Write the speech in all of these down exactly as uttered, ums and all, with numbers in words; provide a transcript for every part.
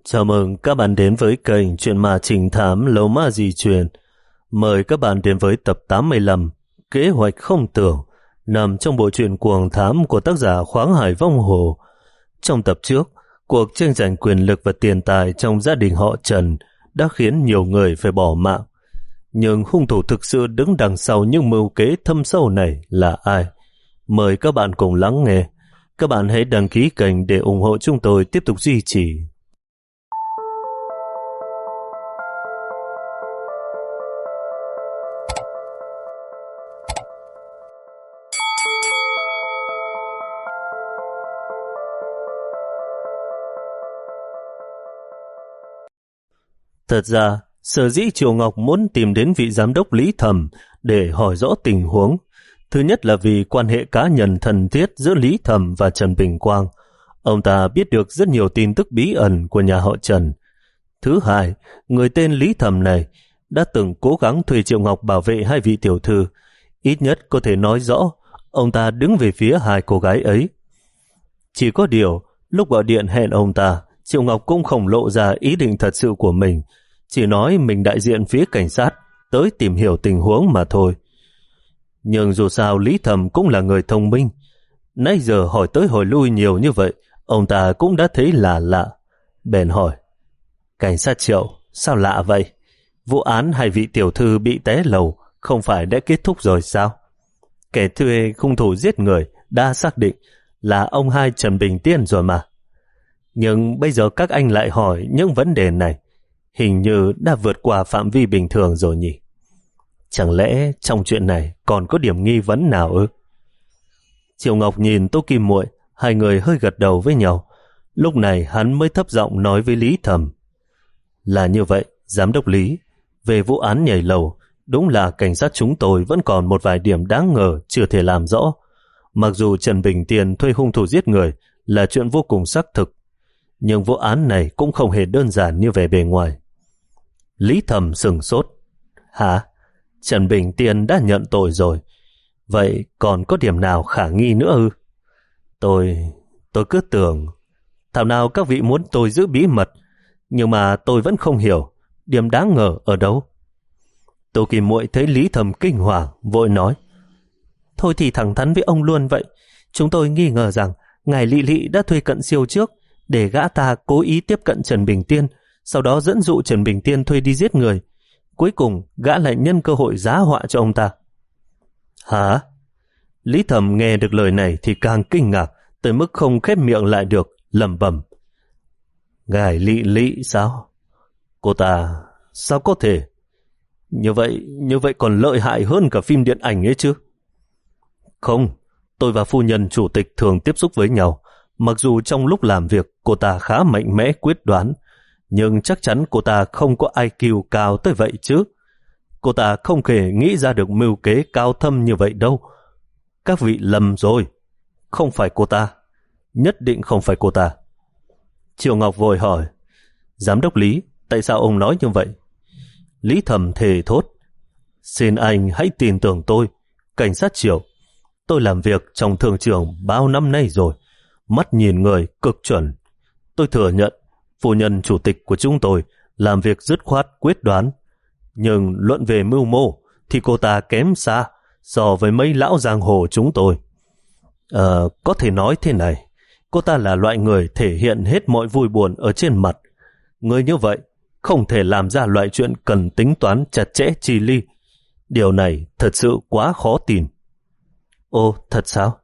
Chào mừng các bạn đến với kênh Chuyện Ma Trinh Thám Lâu Ma Di Truyền. Mời các bạn đến với tập tám mươi lăm, Kế hoạch không tưởng, nằm trong bộ truyện Cuồng Thám của tác giả Khoáng Hải Vong Hồ. Trong tập trước, cuộc tranh giành quyền lực và tiền tài trong gia đình họ Trần đã khiến nhiều người phải bỏ mạng. Nhưng hung thủ thực sự đứng đằng sau những mưu kế thâm sâu này là ai? Mời các bạn cùng lắng nghe. Các bạn hãy đăng ký kênh để ủng hộ chúng tôi tiếp tục duy trì. Thật ra, sở dĩ Triều Ngọc muốn tìm đến vị giám đốc Lý Thẩm để hỏi rõ tình huống. Thứ nhất là vì quan hệ cá nhân thân thiết giữa Lý Thẩm và Trần Bình Quang. Ông ta biết được rất nhiều tin tức bí ẩn của nhà họ Trần. Thứ hai, người tên Lý Thẩm này đã từng cố gắng thuê Triệu Ngọc bảo vệ hai vị tiểu thư. Ít nhất có thể nói rõ, ông ta đứng về phía hai cô gái ấy. Chỉ có điều, lúc gọi điện hẹn ông ta, Triệu Ngọc cũng không lộ ra ý định thật sự của mình, chỉ nói mình đại diện phía cảnh sát, tới tìm hiểu tình huống mà thôi. Nhưng dù sao Lý Thẩm cũng là người thông minh. Nãy giờ hỏi tới hỏi lui nhiều như vậy, ông ta cũng đã thấy lạ lạ. Bèn hỏi, cảnh sát Triệu, sao lạ vậy? Vụ án hai vị tiểu thư bị té lầu không phải đã kết thúc rồi sao? Kẻ thuê hung thủ giết người đã xác định là ông hai Trần Bình Tiên rồi mà. Nhưng bây giờ các anh lại hỏi những vấn đề này, hình như đã vượt qua phạm vi bình thường rồi nhỉ? Chẳng lẽ trong chuyện này còn có điểm nghi vấn nào ư? Triệu Ngọc nhìn Tô Kim Muội, hai người hơi gật đầu với nhau. Lúc này hắn mới thấp giọng nói với Lý Thẩm. Là như vậy, giám đốc Lý, về vụ án nhảy lầu, đúng là cảnh sát chúng tôi vẫn còn một vài điểm đáng ngờ chưa thể làm rõ. Mặc dù Trần Bình Tiên thuê hung thủ giết người là chuyện vô cùng xác thực, nhưng vụ án này cũng không hề đơn giản như vẻ bề ngoài. Lý Thẩm sừng sốt. Hả? Trần Bình Tiên đã nhận tội rồi. Vậy còn có điểm nào khả nghi nữa ư? Tôi... tôi cứ tưởng... Thảo nào các vị muốn tôi giữ bí mật, nhưng mà tôi vẫn không hiểu điểm đáng ngờ ở đâu. Tô Kim Muội thấy Lý Thẩm kinh hoàng, vội nói. Thôi thì thẳng thắn với ông luôn vậy. Chúng tôi nghi ngờ rằng ngài Lị Lị đã thuê Cận Siêu trước để gã ta cố ý tiếp cận Trần Bình Tiên, sau đó dẫn dụ Trần Bình Tiên thuê đi giết người. Cuối cùng gã lại nhân cơ hội giá họa cho ông ta. Hả? Lý Thẩm nghe được lời này thì càng kinh ngạc, tới mức không khép miệng lại được, lẩm bẩm. Ngài Lị Lị sao? Cô ta sao có thể? Như vậy, như vậy còn lợi hại hơn cả phim điện ảnh ấy chứ? Không, tôi và phu nhân chủ tịch thường tiếp xúc với nhau. Mặc dù trong lúc làm việc cô ta khá mạnh mẽ quyết đoán, nhưng chắc chắn cô ta không có i kiu cao tới vậy chứ. Cô ta không thể nghĩ ra được mưu kế cao thâm như vậy đâu. Các vị lầm rồi. Không phải cô ta. Nhất định không phải cô ta. Triệu Ngọc vội hỏi, giám đốc Lý, tại sao ông nói như vậy? Lý Thẩm thề thốt. Xin anh hãy tin tưởng tôi, cảnh sát Triệu. Tôi làm việc trong thương trường bao năm nay rồi. Mắt nhìn người cực chuẩn. Tôi thừa nhận phu nhân chủ tịch của chúng tôi làm việc dứt khoát quyết đoán. Nhưng luận về mưu mô thì cô ta kém xa so với mấy lão giang hồ chúng tôi. Ờ, có thể nói thế này, cô ta là loại người thể hiện hết mọi vui buồn ở trên mặt. Người như vậy không thể làm ra loại chuyện cần tính toán chặt chẽ chi ly. Điều này thật sự quá khó tin. Ồ, thật sao?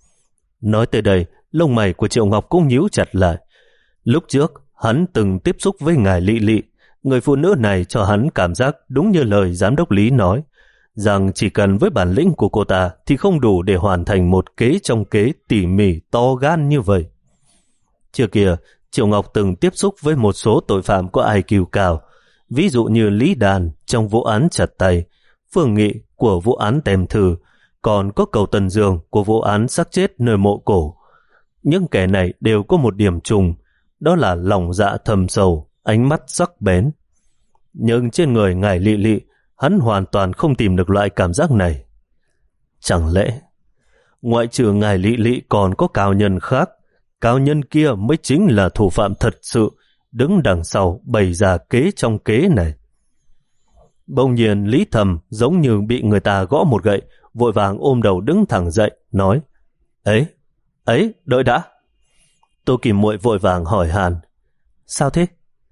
Nói tới đây, lông mày của Triệu Ngọc cũng nhíu chặt lại. Lúc trước, hắn từng tiếp xúc với ngài Lị Lị. Người phụ nữ này cho hắn cảm giác đúng như lời giám đốc Lý nói, rằng chỉ cần với bản lĩnh của cô ta thì không đủ để hoàn thành một kế trong kế tỉ mỉ to gan như vậy. Trước kia, Triệu Ngọc từng tiếp xúc với một số tội phạm có i kiu cao, ví dụ như Lý Đàn trong vụ án chặt tay, Phương Nghị của vụ án Tèm Thư, còn có Cầu Tần Dương của vụ án xác chết nơi mộ cổ. Những kẻ này đều có một điểm chung, đó là lòng dạ thầm sâu, ánh mắt sắc bén. Nhưng trên người ngài Lị Lị, hắn hoàn toàn không tìm được loại cảm giác này. Chẳng lẽ, ngoại trừ ngài Lị Lị còn có cao nhân khác, cao nhân kia mới chính là thủ phạm thật sự đứng đằng sau bày ra kế trong kế này. Bỗng nhiên Lý Thầm giống như bị người ta gõ một gậy, vội vàng ôm đầu đứng thẳng dậy, nói: Ấy, ấy, đợi đã. Tô Kỳ Muội vội vàng hỏi han: Sao thế?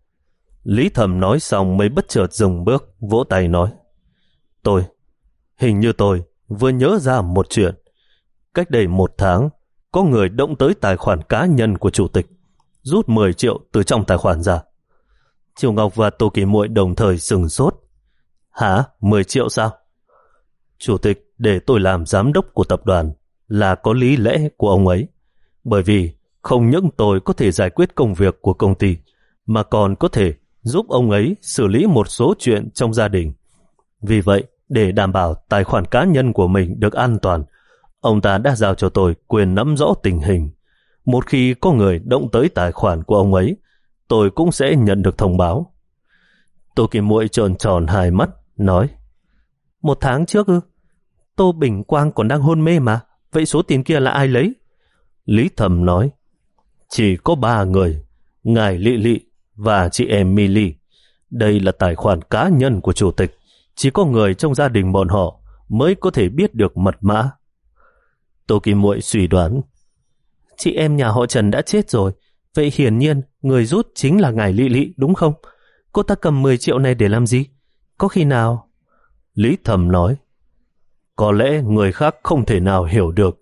Lý Thầm nói xong mới bất chợt dừng bước, vỗ tay nói: Tôi, hình như tôi vừa nhớ ra một chuyện. Cách đây một tháng, có người động tới tài khoản cá nhân của chủ tịch, rút mười triệu từ trong tài khoản ra. Triều Ngọc và Tô Kỳ Muội đồng thời sửng sốt. Hả? mười triệu sao? Chủ tịch để tôi làm giám đốc của tập đoàn là có lý lẽ của ông ấy, bởi vì không những tôi có thể giải quyết công việc của công ty, mà còn có thể giúp ông ấy xử lý một số chuyện trong gia đình. Vì vậy, để đảm bảo tài khoản cá nhân của mình được an toàn, ông ta đã giao cho tôi quyền nắm rõ tình hình. Một khi có người động tới tài khoản của ông ấy, tôi cũng sẽ nhận được thông báo. Tô Kỳ Muội tròn tròn hai mắt, nói: Một tháng trước ư? Tô Bình Quang còn đang hôn mê mà, vậy số tiền kia là ai lấy? Lý Thầm nói: Chỉ có ba người, ngài Lị Lị và chị em Milly. Đây là tài khoản cá nhân của chủ tịch, chỉ có người trong gia đình bọn họ mới có thể biết được mật mã. Tô Kỳ Muội suy đoán: Chị em nhà họ Trần đã chết rồi, vậy hiển nhiên người rút chính là ngài Lị Lị, đúng không? Cô ta cầm mười triệu này để làm gì? Có khi nào... Lý Thầm nói: Có lẽ người khác không thể nào hiểu được.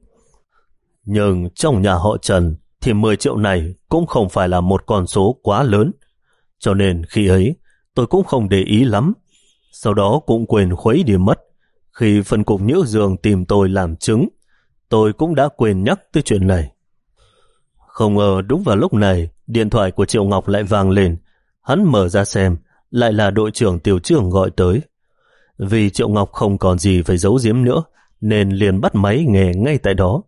Nhưng trong nhà họ Trần thì mười triệu này cũng không phải là một con số quá lớn. Cho nên khi ấy tôi cũng không để ý lắm. Sau đó cũng quên khuấy đi mất. Khi phân cục Nhữ Dương tìm tôi làm chứng, tôi cũng đã quên nhắc tới chuyện này. Không ngờ đúng vào lúc này, điện thoại của Triệu Ngọc lại vang lên. Hắn mở ra xem, lại là đội trưởng Tiểu Trương gọi tới. Vì Triệu Ngọc không còn gì phải giấu giếm nữa, nên liền bắt máy nghe ngay tại đó.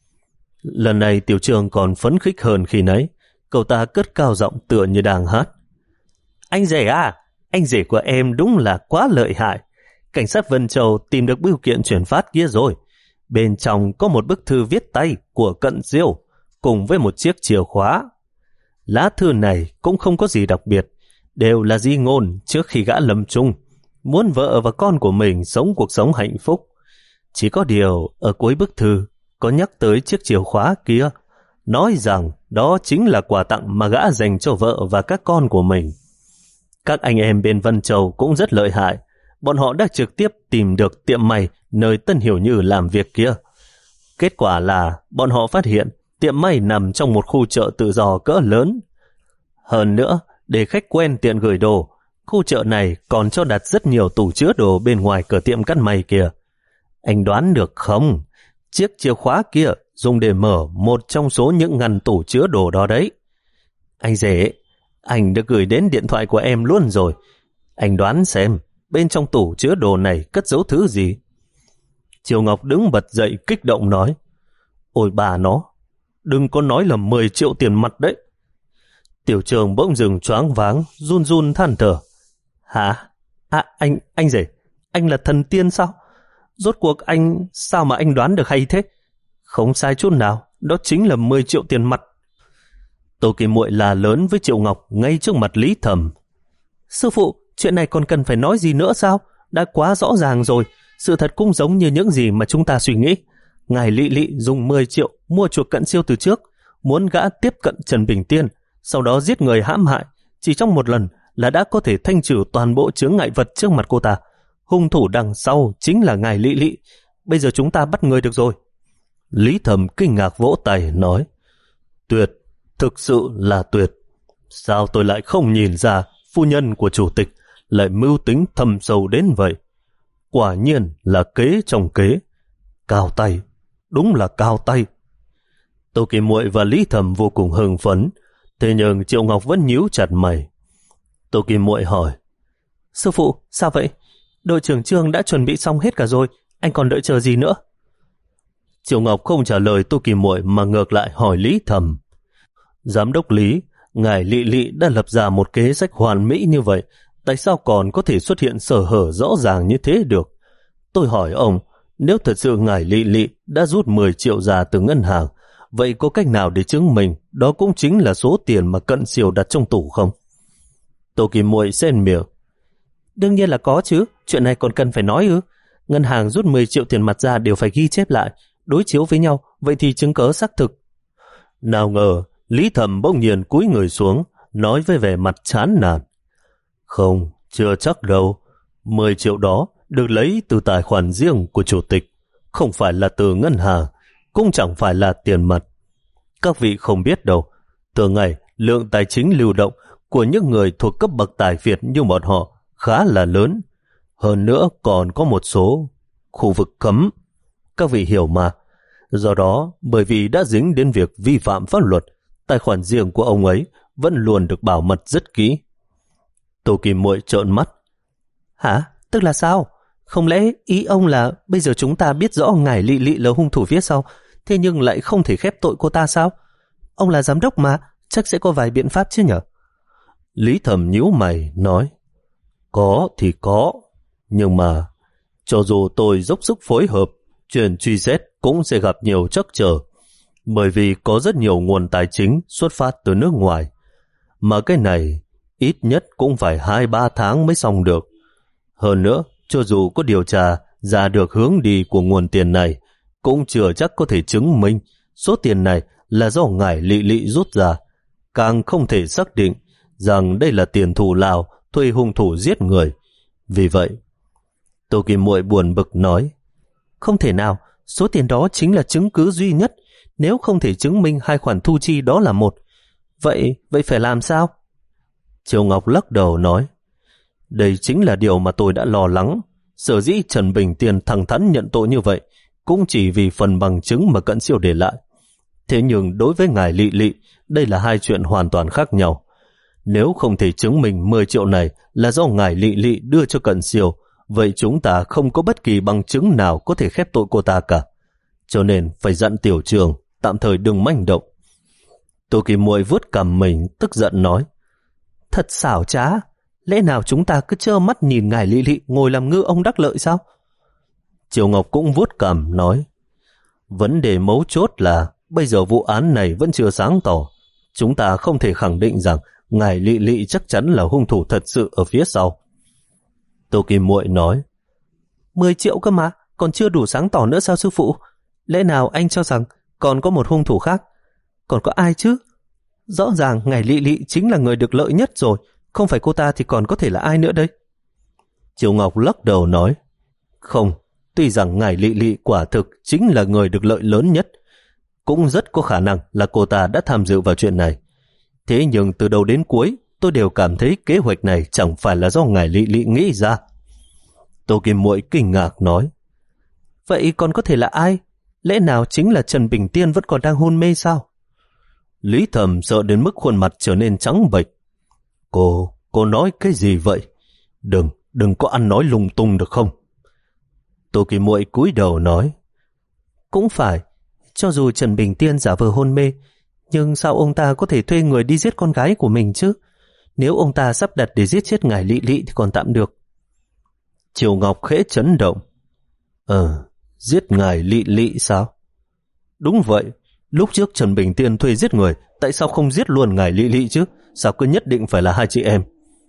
Lần này Tiểu Trương còn phấn khích hơn khi nãy. Cậu ta cất cao giọng tựa như đang hát: Anh rể à, anh rể của em đúng là quá lợi hại. Cảnh sát Vân Châu tìm được bưu kiện chuyển phát kia rồi. Bên trong có một bức thư viết tay của Cận Diêu cùng với một chiếc chìa khóa. Lá thư này cũng không có gì đặc biệt, đều là di ngôn trước khi gã lâm chung, muốn vợ và con của mình sống cuộc sống hạnh phúc. Chỉ có điều ở cuối bức thư có nhắc tới chiếc chìa khóa kia, nói rằng đó chính là quà tặng mà gã dành cho vợ và các con của mình. Các anh em bên Vân Châu cũng rất lợi hại, bọn họ đã trực tiếp tìm được tiệm may nơi Tân Hiểu Như làm việc kia. Kết quả là bọn họ phát hiện tiệm may nằm trong một khu chợ tự do cỡ lớn. Hơn nữa, để khách quen tiện gửi đồ, khu chợ này còn cho đặt rất nhiều tủ chứa đồ bên ngoài cửa tiệm cắt may kia. Anh đoán được không? Chiếc chìa khóa kia dùng để mở một trong số những ngăn tủ chứa đồ đó đấy. Anh rể, anh được gửi đến điện thoại của em luôn rồi. Anh đoán xem, bên trong tủ chứa đồ này cất giấu thứ gì? Triều Ngọc đứng bật dậy kích động nói: Ôi bà nó, đừng có nói là mười triệu tiền mặt đấy. Tiểu Trường bỗng dừng choáng váng, run run than thở: Hả? À, anh, anh rể, anh là thần tiên sao? Rốt cuộc anh, sao mà anh đoán được hay thế? Không sai chút nào, đó chính là mười triệu tiền mặt. Tô Kỳ Muội là lớn với Triệu Ngọc ngay trước mặt Lý Thầm: Sư phụ, chuyện này còn cần phải nói gì nữa sao? Đã quá rõ ràng rồi, sự thật cũng giống như những gì mà chúng ta suy nghĩ. Ngài Lị Lị dùng mười triệu mua chuộc Cận Siêu từ trước, muốn gã tiếp cận Trần Bình Tiên, sau đó giết người hãm hại. Chỉ trong một lần là đã có thể thanh trừ toàn bộ chướng ngại vật trước mặt cô ta. Hung thủ đằng sau chính là ngài Lị Lị. Bây giờ chúng ta bắt người được rồi. Lý Thầm kinh ngạc vỗ tay nói: Tuyệt, thực sự là tuyệt. Sao tôi lại không nhìn ra phu nhân của chủ tịch lại mưu tính thâm sâu đến vậy? Quả nhiên là kế trong kế. Cao tay, đúng là cao tay. Tô Kỳ Muội và Lý Thầm vô cùng hưng phấn, thế nhưng Triệu Ngọc vẫn nhíu chặt mày. Tô Kỳ Muội hỏi: Sư phụ, sao vậy? Đội trưởng Trương đã chuẩn bị xong hết cả rồi, anh còn đợi chờ gì nữa? Triệu Ngọc không trả lời Tô Kỳ Muội mà ngược lại hỏi Lý Thầm: Giám đốc Lý, ngài Lị Lị đã lập ra một kế sách hoàn mỹ như vậy, tại sao còn có thể xuất hiện sở hở rõ ràng như thế được? Tôi hỏi ông, nếu thật sự ngài Lị Lị đã rút mười triệu ra từ ngân hàng, vậy có cách nào để chứng minh đó cũng chính là số tiền mà Cận Siêu đặt trong tủ không? Tô Kim Muội xen miệng. Đương nhiên là có chứ, chuyện này còn cần phải nói ư? Ngân hàng rút mười triệu tiền mặt ra đều phải ghi chép lại, đối chiếu với nhau, vậy thì chứng cớ xác thực. Nào ngờ, Lý Thẩm bỗng nhiên cúi người xuống, nói với vẻ mặt chán nản. Không, chưa chắc đâu. mười triệu đó được lấy từ tài khoản riêng của chủ tịch, không phải là từ ngân hàng, cũng chẳng phải là tiền mặt. Các vị không biết đâu, từ ngày lượng tài chính lưu động của những người thuộc cấp bậc tài Việt như bọn họ khá là lớn. Hơn nữa còn có một số khu vực cấm. Các vị hiểu mà. Do đó, bởi vì đã dính đến việc vi phạm pháp luật, tài khoản riêng của ông ấy vẫn luôn được bảo mật rất kỹ. Tô Kim Muội trợn mắt. Hả? Tức là sao? Không lẽ ý ông là bây giờ chúng ta biết rõ ngài Lị Lị là hung thủ phía sau, thế nhưng lại không thể khép tội cô ta sao? Ông là giám đốc mà, chắc sẽ có vài biện pháp chứ nhở? Lý Thẩm nhíu mày nói. Có thì có, nhưng mà cho dù tôi dốc sức phối hợp, chuyện truy xét cũng sẽ gặp nhiều trắc trở, bởi vì có rất nhiều nguồn tài chính xuất phát từ nước ngoài, mà cái này ít nhất cũng phải hai ba tháng mới xong được. Hơn nữa, cho dù có điều tra ra được hướng đi của nguồn tiền này, cũng chưa chắc có thể chứng minh số tiền này là do ngài Lị Lị rút ra, càng không thể xác định rằng đây là tiền thù lao thuê hung thủ giết người. Vì vậy, Tô Kim Muội buồn bực nói, không thể nào, số tiền đó chính là chứng cứ duy nhất, nếu không thể chứng minh hai khoản thu chi đó là một. Vậy, vậy phải làm sao? Triều Ngọc lắc đầu nói, đây chính là điều mà tôi đã lo lắng. Sở dĩ Trần Bình Tiên thẳng thắn nhận tội như vậy cũng chỉ vì phần bằng chứng mà Cận Siêu để lại. Thế nhưng đối với ngài Lị Lị, đây là hai chuyện hoàn toàn khác nhau. Nếu không thể chứng minh mười triệu này là do ngài Lị Lị đưa cho Cận Siêu, vậy chúng ta không có bất kỳ bằng chứng nào có thể khép tội cô ta cả. Cho nên phải dặn Tiểu Trường tạm thời đừng manh động. Tô Kim Muội vuốt cằm mình, tức giận nói, thật xảo trá, lẽ nào chúng ta cứ trơ mắt nhìn ngài Lị Lị ngồi làm ngư ông đắc lợi sao? Triều Ngọc cũng vuốt cằm nói, vấn đề mấu chốt là bây giờ vụ án này vẫn chưa sáng tỏ. Chúng ta không thể khẳng định rằng ngài Lị Lị chắc chắn là hung thủ thật sự ở phía sau. Tô Kim Muội nói, mười triệu cơ mà, còn chưa đủ sáng tỏ nữa sao sư phụ? Lẽ nào anh cho rằng còn có một hung thủ khác? Còn có ai chứ? Rõ ràng ngài Lị Lị chính là người được lợi nhất rồi, không phải cô ta thì còn có thể là ai nữa đây? Triều Ngọc lắc đầu nói, không, tuy rằng ngài Lị Lị quả thực chính là người được lợi lớn nhất, cũng rất có khả năng là cô ta đã tham dự vào chuyện này. Thế nhưng từ đầu đến cuối, tôi đều cảm thấy kế hoạch này chẳng phải là do ngài Lị Lị nghĩ ra. Tô Kim Muội kinh ngạc nói, vậy còn có thể là ai? Lẽ nào chính là Trần Bình Tiên vẫn còn đang hôn mê sao? Lý Thẩm sợ đến mức khuôn mặt trở nên trắng bệch. Cô, cô nói cái gì vậy? Đừng, đừng có ăn nói lung tung được không? Tô Kim Muội cúi đầu nói, cũng phải, cho dù Trần Bình Tiên giả vờ hôn mê, nhưng sao ông ta có thể thuê người đi giết con gái của mình chứ? Nếu ông ta sắp đặt để giết chết ngài Lị Lị thì còn tạm được. Triều Ngọc khẽ chấn động. Ờ, giết ngài Lị Lị sao? Đúng vậy, lúc trước Trần Bình Tiên thuê giết người, tại sao không giết luôn ngài Lị Lị chứ? Sao cứ nhất định phải là hai chị em?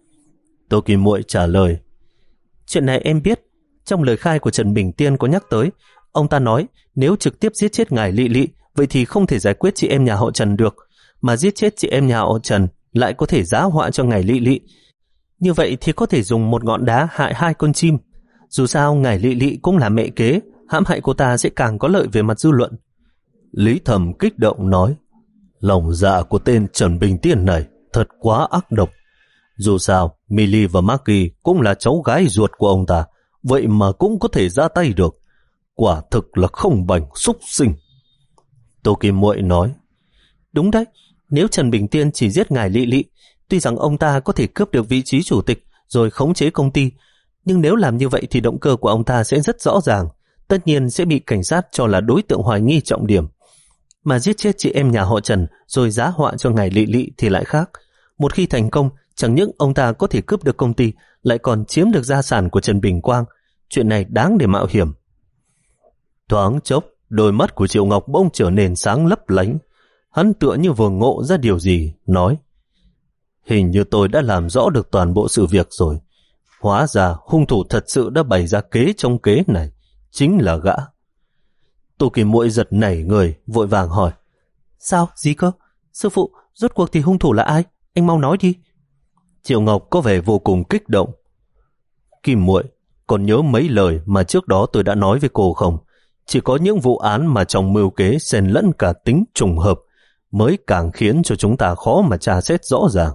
Tô Kim Muội trả lời, chuyện này em biết. Trong lời khai của Trần Bình Tiên có nhắc tới, ông ta nói nếu trực tiếp giết chết ngài Lị Lị, vậy thì không thể giải quyết chị em nhà họ Trần được, mà giết chết chị em nhà họ Trần lại có thể giá họa cho ngài Lị Lị. Như vậy thì có thể dùng một ngọn đá hại hai con chim. Dù sao ngài Lị Lị cũng là mẹ kế, hãm hại cô ta sẽ càng có lợi về mặt dư luận. Lý Thẩm kích động nói, lòng dạ của tên Trần Bình Tiên này thật quá ác độc. Dù sao, Milly và Maggie cũng là cháu gái ruột của ông ta, vậy mà cũng có thể ra tay được. Quả thực là không bảnh súc sinh. Tô Kim Muội nói, đúng đấy, nếu Trần Bình Tiên chỉ giết ngài Lị Lị, tuy rằng ông ta có thể cướp được vị trí chủ tịch rồi khống chế công ty, nhưng nếu làm như vậy thì động cơ của ông ta sẽ rất rõ ràng, tất nhiên sẽ bị cảnh sát cho là đối tượng hoài nghi trọng điểm. Mà giết chết chị em nhà họ Trần rồi giá họa cho ngài Lị Lị thì lại khác. Một khi thành công, chẳng những ông ta có thể cướp được công ty, lại còn chiếm được gia sản của Trần Bình Quang. Chuyện này đáng để mạo hiểm. Thoáng chốc, đôi mắt của Triệu Ngọc bỗng trở nên sáng lấp lánh. Hắn tựa như vừa ngộ ra điều gì, nói, Hình như tôi đã làm rõ được toàn bộ sự việc rồi. Hóa ra hung thủ thật sự đã bày ra kế trong kế này, chính là gã. Tô Kim Muội giật nảy người, vội vàng hỏi. Sao? Gì cơ? Sư phụ, rốt cuộc thì hung thủ là ai? Anh mau nói đi. Triệu Ngọc có vẻ vô cùng kích động. Kim Muội, còn nhớ mấy lời mà trước đó tôi đã nói với cô không? Chỉ có những vụ án mà trong mưu kế xen lẫn cả tính trùng hợp mới càng khiến cho chúng ta khó mà tra xét rõ ràng.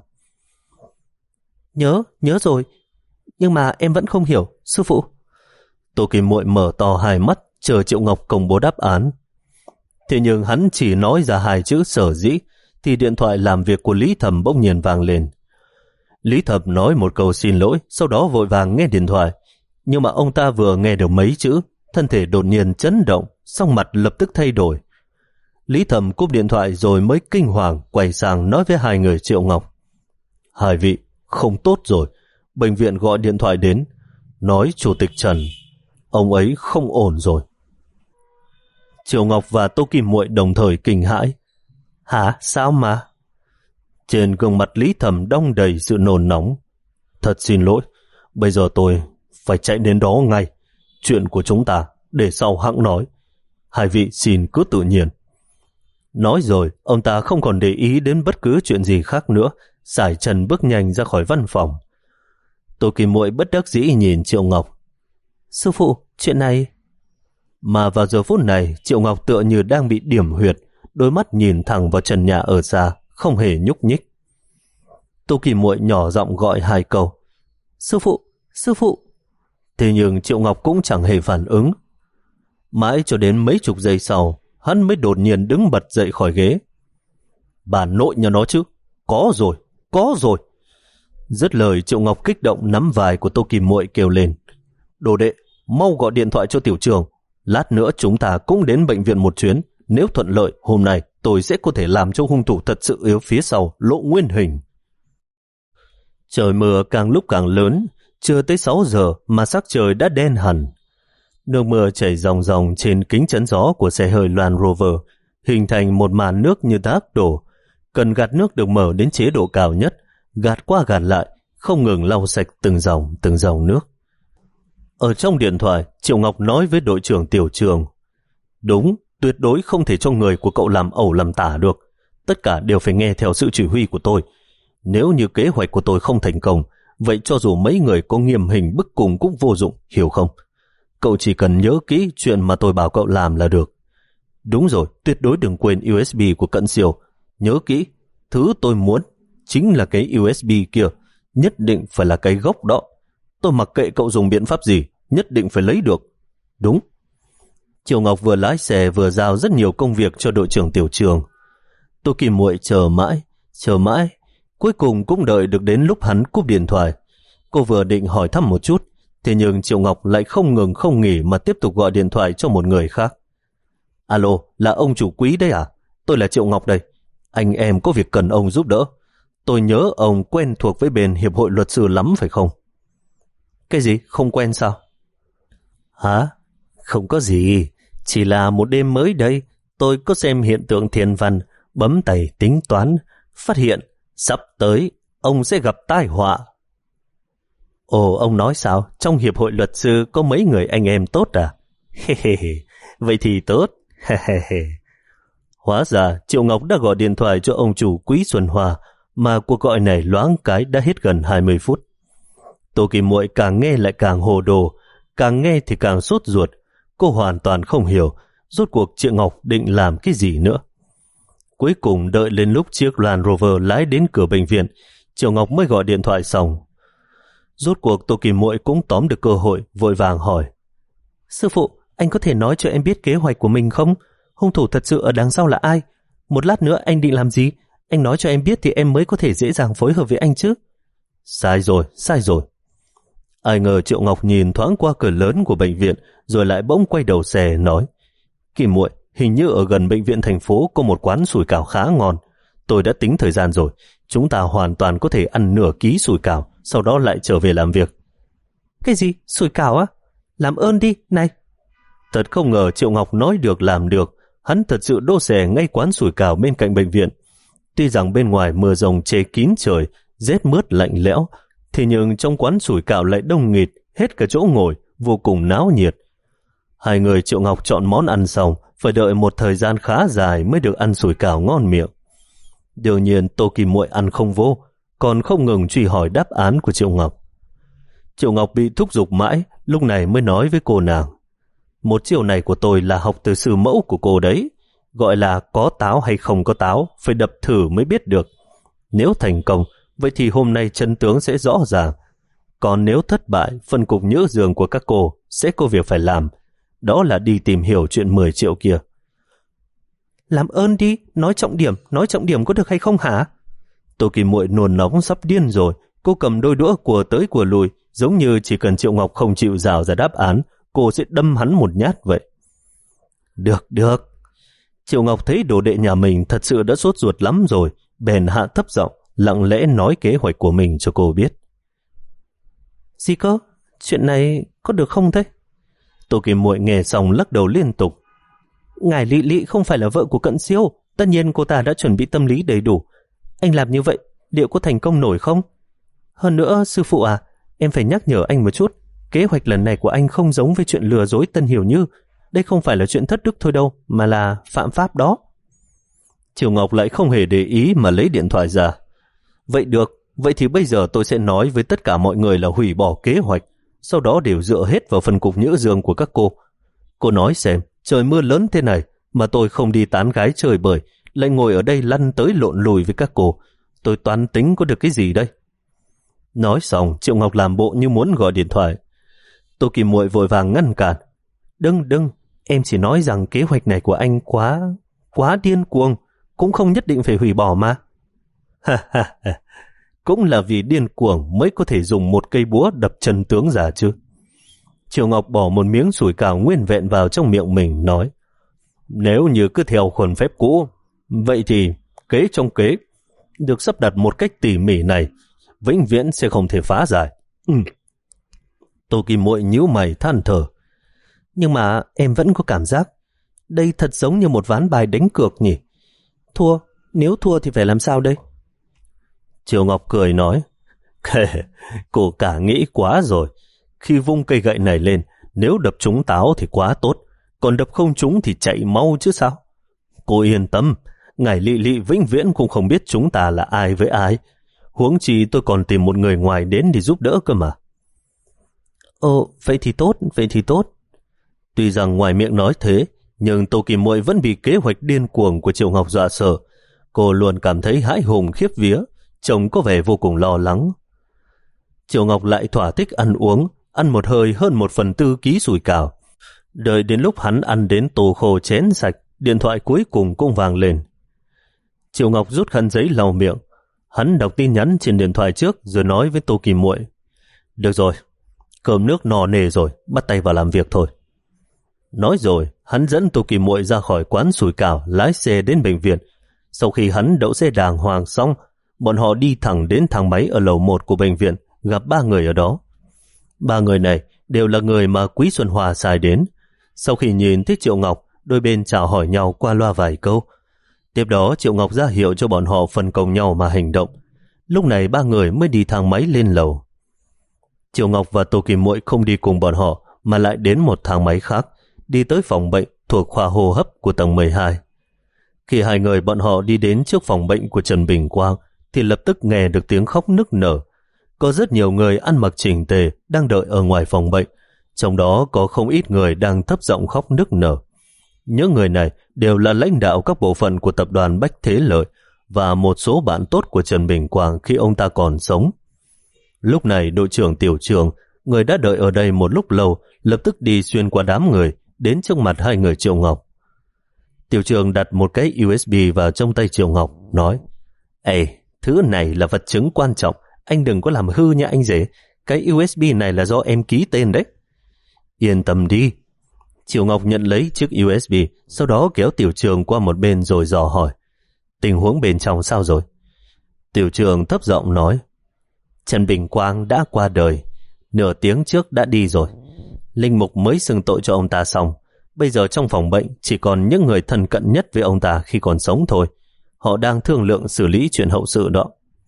Nhớ, nhớ rồi. Nhưng mà em vẫn không hiểu, sư phụ. Tô Kim Muội mở to hai mắt, chờ Triệu Ngọc công bố đáp án. Thế nhưng hắn chỉ nói ra hai chữ sở dĩ, thì điện thoại làm việc của Lý Thẩm bỗng nhiên vang lên. Lý Thẩm nói một câu xin lỗi, sau đó vội vàng nghe điện thoại. Nhưng mà ông ta vừa nghe được mấy chữ, thân thể đột nhiên chấn động, sắc mặt lập tức thay đổi. Lý Thẩm cúp điện thoại rồi mới kinh hoàng quay sang nói với hai người Triệu Ngọc. Hai vị, không tốt rồi. Bệnh viện gọi điện thoại đến, nói Chủ tịch Trần, ông ấy không ổn rồi. Triệu Ngọc và Tô Kim Muội đồng thời kinh hãi. Hả? Sao mà? Trên gương mặt Lý Thẩm đong đầy sự nôn nóng. Thật xin lỗi, bây giờ tôi phải chạy đến đó ngay. Chuyện của chúng ta để sau hẵng nói. Hai vị xin cứ tự nhiên. Nói rồi, ông ta không còn để ý đến bất cứ chuyện gì khác nữa, sải chân bước nhanh ra khỏi văn phòng. Tô Kim Muội bất đắc dĩ nhìn Triệu Ngọc. Sư phụ, chuyện này... Mà vào giờ phút này, Triệu Ngọc tựa như đang bị điểm huyệt, đôi mắt nhìn thẳng vào trần nhà ở xa, không hề nhúc nhích. Tô Kim Muội nhỏ giọng gọi hai câu. Sư phụ, sư phụ. Thế nhưng Triệu Ngọc cũng chẳng hề phản ứng. Mãi cho đến mấy chục giây sau, hắn mới đột nhiên đứng bật dậy khỏi ghế. Bà nội nhà nó chứ, có rồi, có rồi. Dứt lời, Triệu Ngọc kích động nắm vai của Tô Kim Muội kêu lên. Đồ đệ, mau gọi điện thoại cho tiểu trường. Lát nữa chúng ta cũng đến bệnh viện một chuyến. Nếu thuận lợi, hôm nay tôi sẽ có thể làm cho hung thủ thật sự yếu phía sau lộ nguyên hình. Trời mưa càng lúc càng lớn, chưa tới sáu giờ mà sắc trời đã đen hẳn. Nước mưa chảy ròng ròng trên kính chắn gió của xe hơi Land Rover, hình thành một màn nước như thác đổ. Cần gạt nước được mở đến chế độ cao nhất, gạt qua gạt lại, không ngừng lau sạch từng dòng từng dòng nước. Ở trong điện thoại, Triệu Ngọc nói với đội trưởng Tiểu Trường. Đúng, tuyệt đối không thể cho người của cậu làm ẩu làm tả được. Tất cả đều phải nghe theo sự chỉ huy của tôi. Nếu như kế hoạch của tôi không thành công, vậy cho dù mấy người có nghiêm hình bức cung cũng vô dụng, hiểu không? Cậu chỉ cần nhớ kỹ chuyện mà tôi bảo cậu làm là được. Đúng rồi, tuyệt đối đừng quên u ét bê của Cận Siêu. Nhớ kỹ, thứ tôi muốn chính là cái u ét bê kia, nhất định phải là cái gốc đó. Tôi mặc kệ cậu dùng biện pháp gì, nhất định phải lấy được. Đúng. Triệu Ngọc vừa lái xe vừa giao rất nhiều công việc cho đội trưởng Tiểu Trường. Tô Kim Muội chờ mãi, chờ mãi, cuối cùng cũng đợi được đến lúc hắn cúp điện thoại. Cô vừa định hỏi thăm một chút, thế nhưng Triệu Ngọc lại không ngừng không nghỉ mà tiếp tục gọi điện thoại cho một người khác. Alo, là ông chủ Quý đấy à? Tôi là Triệu Ngọc đây. Anh em có việc cần ông giúp đỡ. Tôi nhớ ông quen thuộc với bên Hiệp hội Luật sư lắm phải không? Cái gì? Không quen sao? Hả? Không có gì. Chỉ là một đêm mới đây, tôi có xem hiện tượng thiên văn, bấm tay tính toán, phát hiện sắp tới ông sẽ gặp tai họa. Ồ, ông nói sao? Trong Hiệp hội Luật sư có mấy người anh em tốt à? Hehehe, vậy thì tốt. Hehehe. Hóa ra Triệu Ngọc đã gọi điện thoại cho ông chủ Quý Xuân Hòa, mà cuộc gọi này loáng cái đã hết gần hai mươi phút. Tô Kim Muội càng nghe lại càng hồ đồ, càng nghe thì càng sốt ruột. Cô hoàn toàn không hiểu rốt cuộc Triệu Ngọc định làm cái gì nữa. Cuối cùng đợi lên lúc chiếc Land Rover lái đến cửa bệnh viện, Triệu Ngọc mới gọi điện thoại xong. Rốt cuộc Tô Kim Muội cũng tóm được cơ hội, vội vàng hỏi. Sư phụ, anh có thể nói cho em biết kế hoạch của mình không? Hung thủ thật sự ở đằng sau là ai? Một lát nữa anh định làm gì? Anh nói cho em biết thì em mới có thể dễ dàng phối hợp với anh chứ. Sai rồi, sai rồi. Ai ngờ Triệu Ngọc nhìn thoáng qua cửa lớn của bệnh viện, rồi lại bỗng quay đầu xe nói. Kim Muội, hình như ở gần bệnh viện thành phố có một quán sủi cảo khá ngon. Tôi đã tính thời gian rồi, chúng ta hoàn toàn có thể ăn nửa ký sủi cảo, sau đó lại trở về làm việc. Cái gì? Sủi cảo á? Làm ơn đi, này. Thật không ngờ Triệu Ngọc nói được làm được, hắn thật sự đỗ xe ngay quán sủi cảo bên cạnh bệnh viện. Tuy rằng bên ngoài mưa rồng che kín trời, rét mướt lạnh lẽo, thế nhưng trong quán sủi cảo lại đông nghịt, hết cả chỗ ngồi, vô cùng náo nhiệt. Hai người Triệu Ngọc chọn món ăn xong, phải đợi một thời gian khá dài mới được ăn sủi cảo ngon miệng. Đương nhiên Tô Kim Muội ăn không vô, còn không ngừng truy hỏi đáp án của Triệu Ngọc. Triệu Ngọc bị thúc giục mãi, lúc này mới nói với cô nàng: một chiều này của tôi là học từ sư mẫu của cô đấy, gọi là có táo hay không có táo, phải đập thử mới biết được. Nếu thành công, vậy thì hôm nay chân tướng sẽ rõ ràng. Còn nếu thất bại, phân cục nhỡ giường của các cô sẽ có việc phải làm, đó là đi tìm hiểu chuyện mười triệu kia. Làm ơn đi, nói trọng điểm, nói trọng điểm có được hay không hả? Tô Kim Muội nôn nóng sắp điên rồi, cô cầm đôi đũa của tới của lùi, giống như chỉ cần Triệu Ngọc không chịu rào ra đáp án, cô sẽ đâm hắn một nhát vậy. Được, được. Triệu Ngọc thấy đồ đệ nhà mình thật sự đã sốt ruột lắm rồi, bèn hạ thấp giọng, lặng lẽ nói kế hoạch của mình cho cô biết. Gì cơ? Chuyện này có được không thế? Tô Kim Muội nghe xong lắc đầu liên tục. Ngài Lị Lị không phải là vợ của Cận Siêu, tất nhiên cô ta đã chuẩn bị tâm lý đầy đủ. Anh làm như vậy, liệu có thành công nổi không? Hơn nữa, sư phụ à, em phải nhắc nhở anh một chút, kế hoạch lần này của anh không giống với chuyện lừa dối Tân Hiểu Như. Đây không phải là chuyện thất đức thôi đâu, mà là phạm pháp đó. Triều Ngọc lại không hề để ý mà lấy điện thoại ra. Vậy được, vậy thì bây giờ tôi sẽ nói với tất cả mọi người là hủy bỏ kế hoạch, sau đó đều dựa hết vào phân cục nhỡ giường của các cô. Cô nói xem, trời mưa lớn thế này mà tôi không đi tán gái chơi bời, lại ngồi ở đây lăn tới lộn lùi với các cô. Tôi toán tính có được cái gì đây? Nói xong, Triệu Ngọc làm bộ như muốn gọi điện thoại. Tô Kim Muội vội vàng ngăn cản. Đừng, đừng, em chỉ nói rằng kế hoạch này của anh quá, quá điên cuồng, cũng không nhất định phải hủy bỏ mà. Ha ha ha, cũng là vì điên cuồng mới có thể dùng một cây búa đập chân tướng giả chứ. Triệu Ngọc bỏ một miếng sủi cảo nguyên vẹn vào trong miệng mình, nói: nếu như cứ theo khuôn phép cũ, vậy thì kế trong kế được sắp đặt một cách tỉ mỉ này vĩnh viễn sẽ không thể phá giải. Ừ. Tô Kim Muội nhíu mày than thở. Nhưng mà em vẫn có cảm giác đây thật giống như một ván bài đánh cược nhỉ. Thua, nếu thua thì phải làm sao đây? Triều Ngọc cười nói: cô cả nghĩ quá rồi. Khi vung cây gậy này lên, nếu đập trúng táo thì quá tốt, còn đập không trúng thì chạy mau chứ sao. Cô yên tâm, ngài Lị Lị vĩnh viễn cũng không biết chúng ta là ai với ai. Huống chi tôi còn tìm một người ngoài đến để giúp đỡ cơ mà. Ồ, vậy thì tốt, vậy thì tốt. Tuy rằng ngoài miệng nói thế, nhưng Tô Kim Muội vẫn bị kế hoạch điên cuồng của Triệu Ngọc dọa sợ. Cô luôn cảm thấy hãi hùng khiếp vía, trông có vẻ vô cùng lo lắng. Triệu Ngọc lại thỏa thích ăn uống, ăn một hơi hơn một phần tư ký sủi cảo. Đợi đến lúc hắn ăn đến tô khô chén sạch, điện thoại cuối cùng cũng vang lên. Triệu Ngọc rút khăn giấy lau miệng. Hắn đọc tin nhắn trên điện thoại trước rồi nói với Tô Kim Muội: được rồi, cơm nước no nề rồi, bắt tay vào làm việc thôi. Nói rồi, hắn dẫn Tô Kim Muội ra khỏi quán sủi cảo, lái xe đến bệnh viện. Sau khi hắn đậu xe đàng hoàng xong, bọn họ đi thẳng đến thang máy ở lầu một của bệnh viện, gặp ba người ở đó. Ba người này đều là người mà Quý Xuân Hòa sai đến. Sau khi nhìn thấy Triệu Ngọc, đôi bên chào hỏi nhau qua loa vài câu. Tiếp đó Triệu Ngọc ra hiệu cho bọn họ phân công nhau mà hành động. Lúc này ba người mới đi thang máy lên lầu. Triệu Ngọc và Tô Kim Muội không đi cùng bọn họ, mà lại đến một thang máy khác, đi tới phòng bệnh thuộc khoa hô hấp của tầng mười hai. Khi hai người bọn họ đi đến trước phòng bệnh của Trần Bình Quang, thì lập tức nghe được tiếng khóc nức nở. Có rất nhiều người ăn mặc chỉnh tề đang đợi ở ngoài phòng bệnh, trong đó có không ít người đang thấp giọng khóc nức nở. Những người này đều là lãnh đạo các bộ phận của tập đoàn Bách Thế Lợi và một số bạn tốt của Trần Bình Quang khi ông ta còn sống. Lúc này đội trưởng Tiểu Trường, người đã đợi ở đây một lúc lâu, lập tức đi xuyên qua đám người đến trước mặt hai người Triệu Ngọc. Tiểu Trường đặt một cái u ét bê vào trong tay Triệu Ngọc, nói: Ê, thứ này là vật chứng quan trọng, anh đừng có làm hư nha anh rể. Cái u ét bê này là do em ký tên đấy. Yên tâm đi. Triệu Ngọc nhận lấy chiếc u ét bê, sau đó kéo Tiểu Trường qua một bên rồi dò hỏi: tình huống bên trong sao rồi? Tiểu Trường thấp giọng nói: Trần Bình Quang đã qua đời, nửa tiếng trước đã đi rồi. Linh mục mới xưng tội cho ông ta xong. Bây giờ trong phòng bệnh chỉ còn những người thân cận nhất với ông ta khi còn sống thôi. Họ đang thương lượng xử lý chuyện hậu sự đó.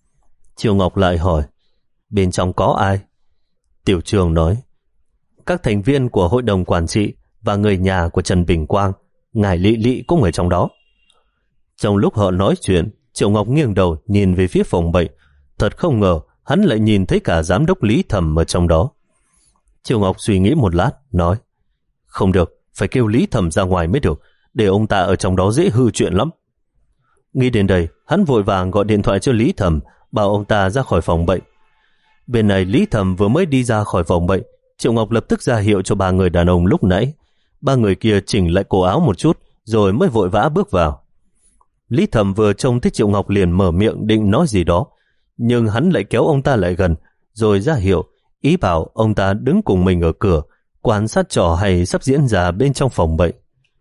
Triều Ngọc lại hỏi, bên trong có ai? Tiểu Trường nói, các thành viên của hội đồng quản trị và người nhà của Trần Bình Quang, ngài Lị Lị cũng ở trong đó. Trong lúc họ nói chuyện, Triệu Ngọc nghiêng đầu nhìn về phía phòng bệnh. Thật không ngờ hắn lại nhìn thấy cả giám đốc Lý Thẩm ở trong đó. Triệu Ngọc suy nghĩ một lát, nói, không được, phải kêu Lý Thẩm ra ngoài mới được, để ông ta ở trong đó dễ hư chuyện lắm. Nghĩ đến đây, hắn vội vàng gọi điện thoại cho Lý Thẩm, bảo ông ta ra khỏi phòng bệnh. Bên này Lý Thẩm vừa mới đi ra khỏi phòng bệnh, Triệu Ngọc lập tức ra hiệu cho ba người đàn ông lúc nãy. Ba người kia chỉnh lại cổ áo một chút, rồi mới vội vã bước vào. Lý Thẩm vừa trông thấy Triệu Ngọc liền mở miệng định nói gì đó, nhưng hắn lại kéo ông ta lại gần, rồi ra hiệu, ý bảo ông ta đứng cùng mình ở cửa, quan sát trò hay sắp diễn ra bên trong phòng bệnh.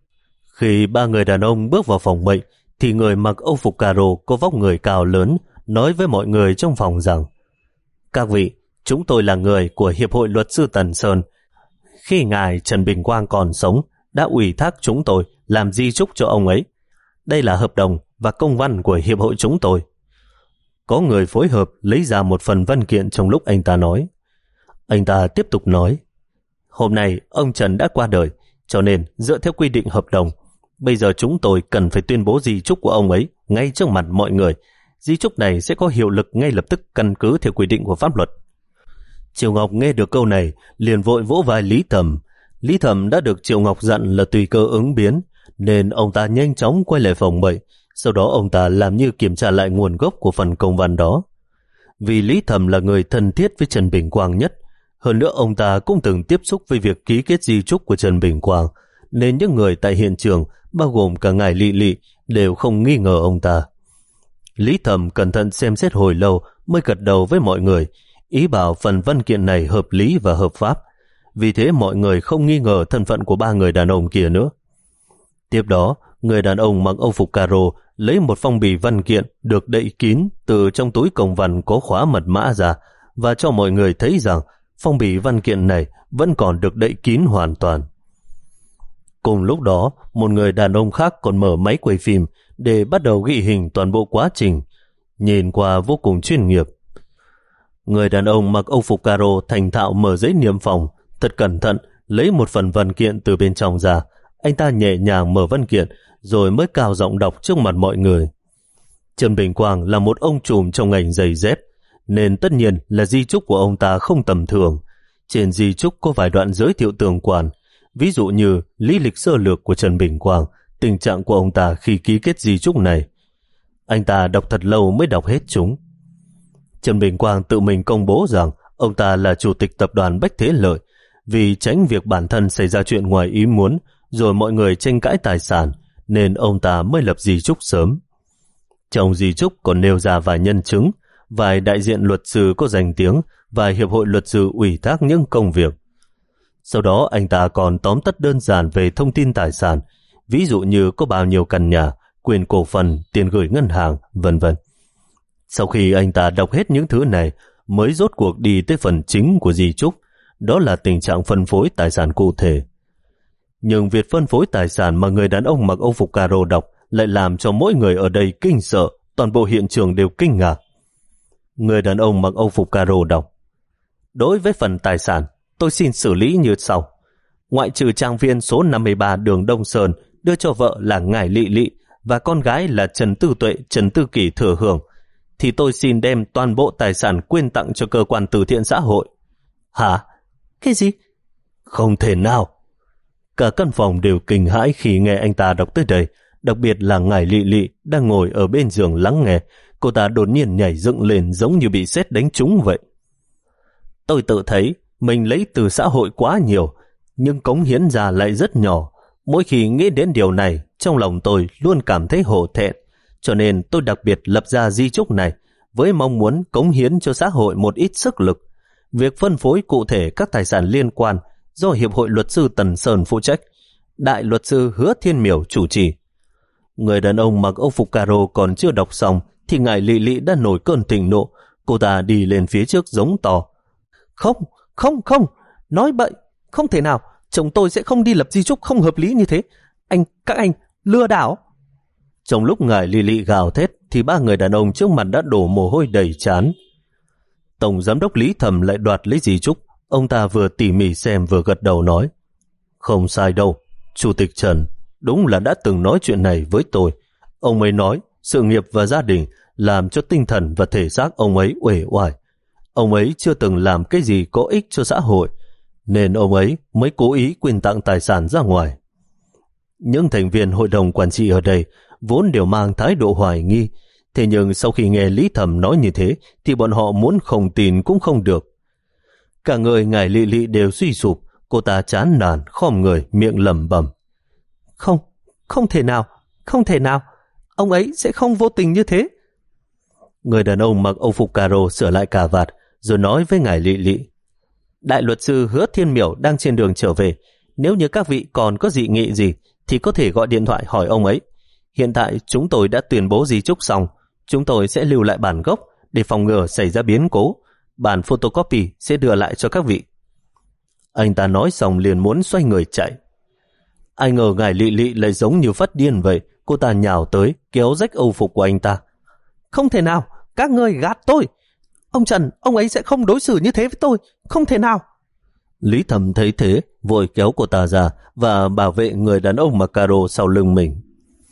Khi ba người đàn ông bước vào phòng bệnh, thì người mặc âu phục caro có vóc người cao lớn nói với mọi người trong phòng rằng, các vị, chúng tôi là người của Hiệp hội Luật sư Tần Sơn. Khi ngài Trần Bình Quang còn sống, đã ủy thác chúng tôi làm di chúc cho ông ấy. Đây là hợp đồng và công văn của Hiệp hội chúng tôi. Có người phối hợp lấy ra một phần văn kiện trong lúc anh ta nói. Anh ta tiếp tục nói, hôm nay ông Trần đã qua đời, cho nên dựa theo quy định hợp đồng, bây giờ chúng tôi cần phải tuyên bố di chúc của ông ấy ngay trước mặt mọi người. Di chúc này sẽ có hiệu lực ngay lập tức căn cứ theo quy định của pháp luật. Triệu Ngọc nghe được câu này liền vội vỗ vai Lý Thẩm. Lý Thẩm đã được Triệu Ngọc dặn là tùy cơ ứng biến, nên ông ta nhanh chóng quay lại phòng bệnh. Sau đó ông ta làm như kiểm tra lại nguồn gốc của phần công văn đó. Vì Lý Thẩm là người thân thiết với Trần Bình Quang nhất, hơn nữa ông ta cũng từng tiếp xúc với việc ký kết di chúc của Trần Bình Quang, nên những người tại hiện trường, bao gồm cả ngài Lị Lị, đều không nghi ngờ ông ta. Lý Thẩm cẩn thận xem xét hồi lâu mới gật đầu với mọi người, ý bảo phần văn kiện này hợp lý và hợp pháp. Vì thế mọi người không nghi ngờ thân phận của ba người đàn ông kia nữa. Tiếp đó, người đàn ông mặc âu phục caro lấy một phong bì văn kiện được đậy kín từ trong túi công văn có khóa mật mã ra và cho mọi người thấy rằng phong bì văn kiện này vẫn còn được đậy kín hoàn toàn. Cùng lúc đó, một người đàn ông khác còn mở máy quay phim để bắt đầu ghi hình toàn bộ quá trình, nhìn qua vô cùng chuyên nghiệp. Người đàn ông mặc âu phục caro thành thạo mở giấy niêm phòng, thật cẩn thận lấy một phần văn kiện từ bên trong ra. Anh ta nhẹ nhàng mở văn kiện rồi mới cao giọng đọc trước mặt mọi người. Trần Bình Quang là một ông trùm trong ngành giày dép, nên tất nhiên là di chúc của ông ta không tầm thường. Trên di chúc có vài đoạn giới thiệu tường quan, ví dụ như lý lịch sơ lược của Trần Bình Quang, tình trạng của ông ta khi ký kết di chúc này. Anh ta đọc thật lâu mới đọc hết chúng. Trần Bình Quang tự mình công bố rằng ông ta là chủ tịch tập đoàn Bách Thế Lợi, vì tránh việc bản thân xảy ra chuyện ngoài ý muốn rồi mọi người tranh cãi tài sản, nên ông ta mới lập di chúc sớm. Trong di chúc còn nêu ra vài nhân chứng, vài đại diện luật sư có danh tiếng và hiệp hội luật sư ủy thác những công việc. Sau đó anh ta còn tóm tắt đơn giản về thông tin tài sản, ví dụ như có bao nhiêu căn nhà, quyền cổ phần, tiền gửi ngân hàng, vân vân. Sau khi anh ta đọc hết những thứ này, mới rốt cuộc đi tới phần chính của di chúc, đó là tình trạng phân phối tài sản cụ thể. Nhưng việc phân phối tài sản mà người đàn ông mặc âu phục caro đọc lại làm cho mỗi người ở đây kinh sợ, toàn bộ hiện trường đều kinh ngạc. Người đàn ông mặc âu phục caro đọc: đối với phần tài sản, tôi xin xử lý như sau. Ngoại trừ trang viên số năm mươi ba đường Đông Sơn đưa cho vợ là ngài Lị Lị và con gái là Trần Tư Tuệ, Trần Tư Kỳ thừa hưởng, thì tôi xin đem toàn bộ tài sản quyên tặng cho cơ quan từ thiện xã hội. Hả? Cái gì? Không thể nào. Cả căn phòng đều kinh hãi khi nghe anh ta đọc tới đây, đặc biệt là ngài Lị Lị đang ngồi ở bên giường lắng nghe. Cô ta đột nhiên nhảy dựng lên giống như bị sét đánh trúng vậy. Tôi tự thấy mình lấy từ xã hội quá nhiều, nhưng cống hiến ra lại rất nhỏ. Mỗi khi nghĩ đến điều này, trong lòng tôi luôn cảm thấy hổ thẹn, cho nên tôi đặc biệt lập ra di chúc này với mong muốn cống hiến cho xã hội một ít sức lực. Việc phân phối cụ thể các tài sản liên quan do Hiệp hội Luật sư Tần Sơn phụ trách, Đại luật sư Hứa Thiên Miểu chủ trì. Người đàn ông mặc âu phục caro còn chưa đọc xong thì ngài Lị Lị đã nổi cơn thịnh nộ. Cô ta đi lên phía trước giống to: Không, không, không, nói bậy, không thể nào, chồng tôi sẽ không đi lập di chúc không hợp lý như thế. Anh, các anh, lừa đảo. Trong lúc ngài lì lì gào thét thì ba người đàn ông trước mặt đã đổ mồ hôi đầy trán. Tổng giám đốc Lý Thầm lại đoạt lấy di chúc. Ông ta vừa tỉ mỉ xem vừa gật đầu nói: Không sai đâu, Chủ tịch Trần đúng là đã từng nói chuyện này với tôi. Ông ấy nói sự nghiệp và gia đình làm cho tinh thần và thể xác ông ấy uể oải. Ông ấy chưa từng làm cái gì có ích cho xã hội, nên ông ấy mới cố ý quyên tặng tài sản ra ngoài. Những thành viên hội đồng quản trị ở đây vốn đều mang thái độ hoài nghi, thế nhưng sau khi nghe Lý Thầm nói như thế thì bọn họ muốn không tin cũng không được. Cả người ngài Lị Lị đều suy sụp, cô ta chán nản khom người miệng lẩm bẩm: Không, không thể nào, không thể nào, ông ấy sẽ không vô tình như thế. Người đàn ông mặc âu phục caro sửa lại cà vạt rồi nói với ngài Lị Lị: Đại luật sư Hứa Thiên Miểu đang trên đường trở về, nếu như các vị còn có dị nghị gì thì có thể gọi điện thoại hỏi ông ấy. Hiện tại chúng tôi đã tuyên bố di chúc xong, chúng tôi sẽ lưu lại bản gốc để phòng ngừa xảy ra biến cố. Bản photocopy sẽ đưa lại cho các vị. Anh ta nói xong liền muốn xoay người chạy. Ai ngờ ngài Lị Lị lại giống như phát điên vậy, cô ta nhào tới kéo rách âu phục của anh ta. Không thể nào, các ngươi gạt tôi. Ông Trần, ông ấy sẽ không đối xử như thế với tôi, không thể nào. Lý Thầm thấy thế, vội kéo cô ta ra và bảo vệ người đàn ông mặc caro sau lưng mình.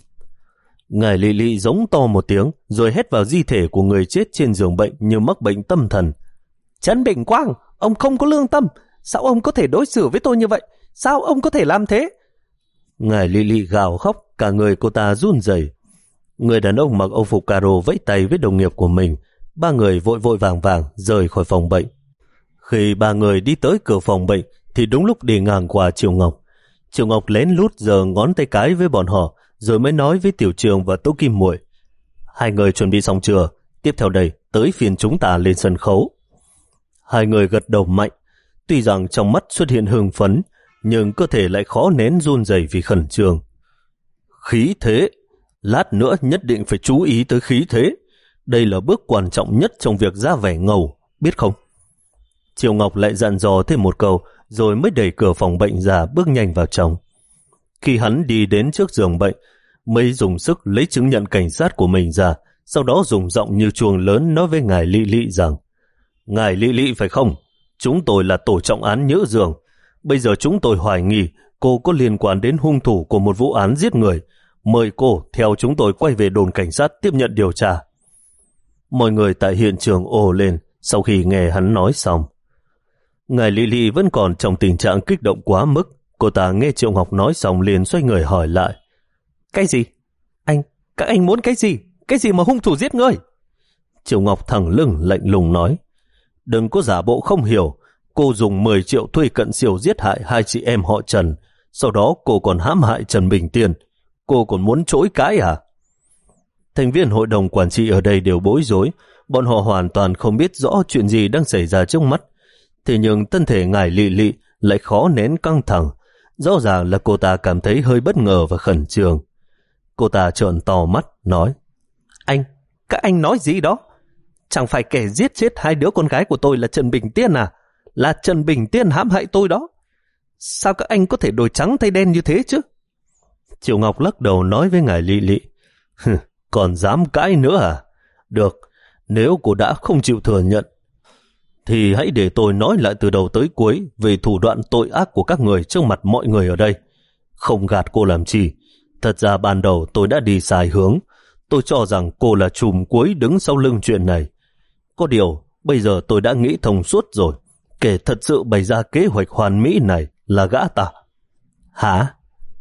Ngài Lị Lị giống to một tiếng rồi hét vào di thể của người chết trên giường bệnh như mắc bệnh tâm thần. Trần Bình Quang, ông không có lương tâm. Sao ông có thể đối xử với tôi như vậy? Sao ông có thể làm thế? Ngài Lị Lị gào khóc, cả người cô ta run rẩy. Người đàn ông mặc âu phục caro vẫy tay với đồng nghiệp của mình. Ba người vội vội vàng vàng rời khỏi phòng bệnh. Khi ba người đi tới cửa phòng bệnh thì đúng lúc đi ngang qua Triệu Ngọc. Triệu Ngọc lén lút giơ ngón tay cái với bọn họ rồi mới nói với Tiểu Trường và Tố Kim Muội: Hai người chuẩn bị xong chưa? Tiếp theo đây tới phiên chúng ta lên sân khấu. Hai người gật đầu mạnh. Tuy rằng trong mắt xuất hiện hưng phấn, nhưng cơ thể lại khó nén run rẩy vì khẩn trương. Khí thế, lát nữa nhất định phải chú ý tới khí thế. Đây là bước quan trọng nhất trong việc ra vẻ ngầu, biết không? Triều Ngọc lại dặn dò thêm một câu, rồi mới đẩy cửa phòng bệnh ra bước nhanh vào trong. Khi hắn đi đến trước giường bệnh, mới dùng sức lấy chứng nhận cảnh sát của mình ra, sau đó dùng giọng như chuông lớn nói với ngài Lị Lị rằng: Ngài Lị Lị phải không? Chúng tôi là tổ trọng án Nhữ Dương. Bây giờ chúng tôi hoài nghi cô có liên quan đến hung thủ của một vụ án giết người. Mời cô theo chúng tôi quay về đồn cảnh sát tiếp nhận điều tra. Mọi người tại hiện trường ồ lên sau khi nghe hắn nói xong. Ngài Lị Lị vẫn còn trong tình trạng kích động quá mức. Cô ta nghe Triệu Ngọc nói xong liền xoay người hỏi lại: Cái gì? Anh, các anh muốn cái gì? Cái gì mà hung thủ giết người? Triệu Ngọc thẳng lưng lạnh lùng nói: Đừng có giả bộ không hiểu. Cô dùng mười triệu thuê cận siêu giết hại hai chị em họ Trần. Sau đó cô còn hãm hại Trần Bình Tiên. Cô còn muốn chối cãi à? Thành viên hội đồng quản trị ở đây đều bối rối. Bọn họ hoàn toàn không biết rõ chuyện gì đang xảy ra trước mắt. Thế nhưng thân thể ngài Lị Lị lại khó nén căng thẳng. Rõ ràng là cô ta cảm thấy hơi bất ngờ và khẩn trương. Cô ta trợn to mắt nói: Anh, các anh nói gì đó? Chẳng phải kẻ giết chết hai đứa con gái của tôi là Trần Bình Tiên à? Là Trần Bình Tiên hãm hại tôi đó. Sao các anh có thể đổi trắng thay đen như thế chứ? Triệu Ngọc lắc đầu nói với ngài Lị Lị: Còn dám cãi nữa à? Được, nếu cô đã không chịu thừa nhận thì hãy để tôi nói lại từ đầu tới cuối về thủ đoạn tội ác của các người trước mặt mọi người ở đây. Không gạt cô làm chi. Thật ra ban đầu tôi đã đi sai hướng. Tôi cho rằng cô là trùm cuối đứng sau lưng chuyện này. Có điều, bây giờ tôi đã nghĩ thông suốt rồi. Kẻ thật sự bày ra kế hoạch hoàn mỹ này là gã ta. Hả?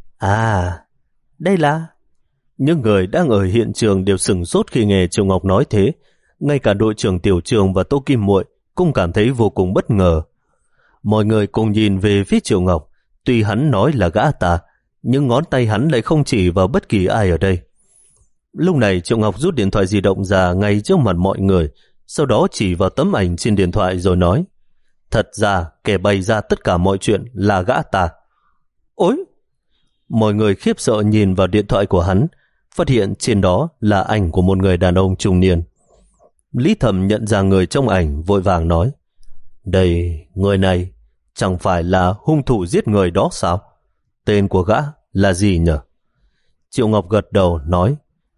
À, đây là... Những người đang ở hiện trường đều sửng sốt khi nghe Triệu Ngọc nói thế. Ngay cả đội trưởng Tiểu Trường và Tô Kim Muội cũng cảm thấy vô cùng bất ngờ. Mọi người cùng nhìn về phía Triệu Ngọc. Tuy hắn nói là gã ta, nhưng ngón tay hắn lại không chỉ vào bất kỳ ai ở đây. Lúc này Triệu Ngọc rút điện thoại di động ra ngay trước mặt mọi người, sau đó chỉ vào tấm ảnh trên điện thoại rồi nói: Thật ra kẻ bày ra tất cả mọi chuyện là gã ta. Ôi! Mọi người khiếp sợ nhìn vào điện thoại của hắn, phát hiện trên đó là ảnh của một người đàn ông trung niên. Lý Thầm nhận ra người trong ảnh, vội vàng nói: Đây, người này chẳng phải là hung thủ giết người đó sao? Tên của gã là gì nhỉ? Triệu Ngọc gật đầu nói: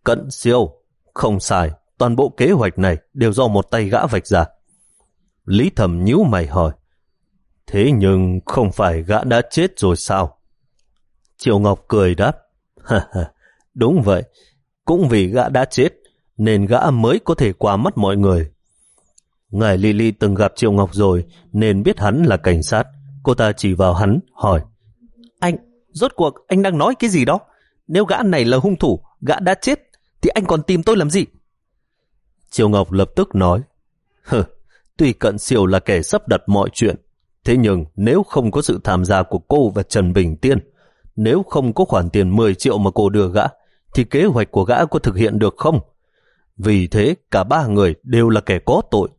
Cận Siêu, không sai, toàn bộ kế hoạch này đều do một tay gã vạch ra. Lý Thẩm nhíu mày hỏi, thế nhưng không phải gã đã chết rồi sao? Triệu Ngọc cười đáp, ha ha, đúng vậy, cũng vì gã đã chết nên gã mới có thể qua mắt mọi người. Ngài Lily từng gặp Triệu Ngọc rồi nên biết hắn là cảnh sát. Cô ta chỉ vào hắn hỏi, anh, rốt cuộc anh đang nói cái gì đó? Nếu gã này là hung thủ, gã đã chết thì anh còn tìm tôi làm gì? Triệu Ngọc lập tức nói, hừ, tuy Cận Siêu là kẻ sắp đặt mọi chuyện, thế nhưng nếu không có sự tham gia của cô và Trần Bình Tiên, nếu không có khoản tiền mười triệu mà cô đưa gã, thì kế hoạch của gã có thực hiện được không? Vì thế cả ba người đều là kẻ có tội.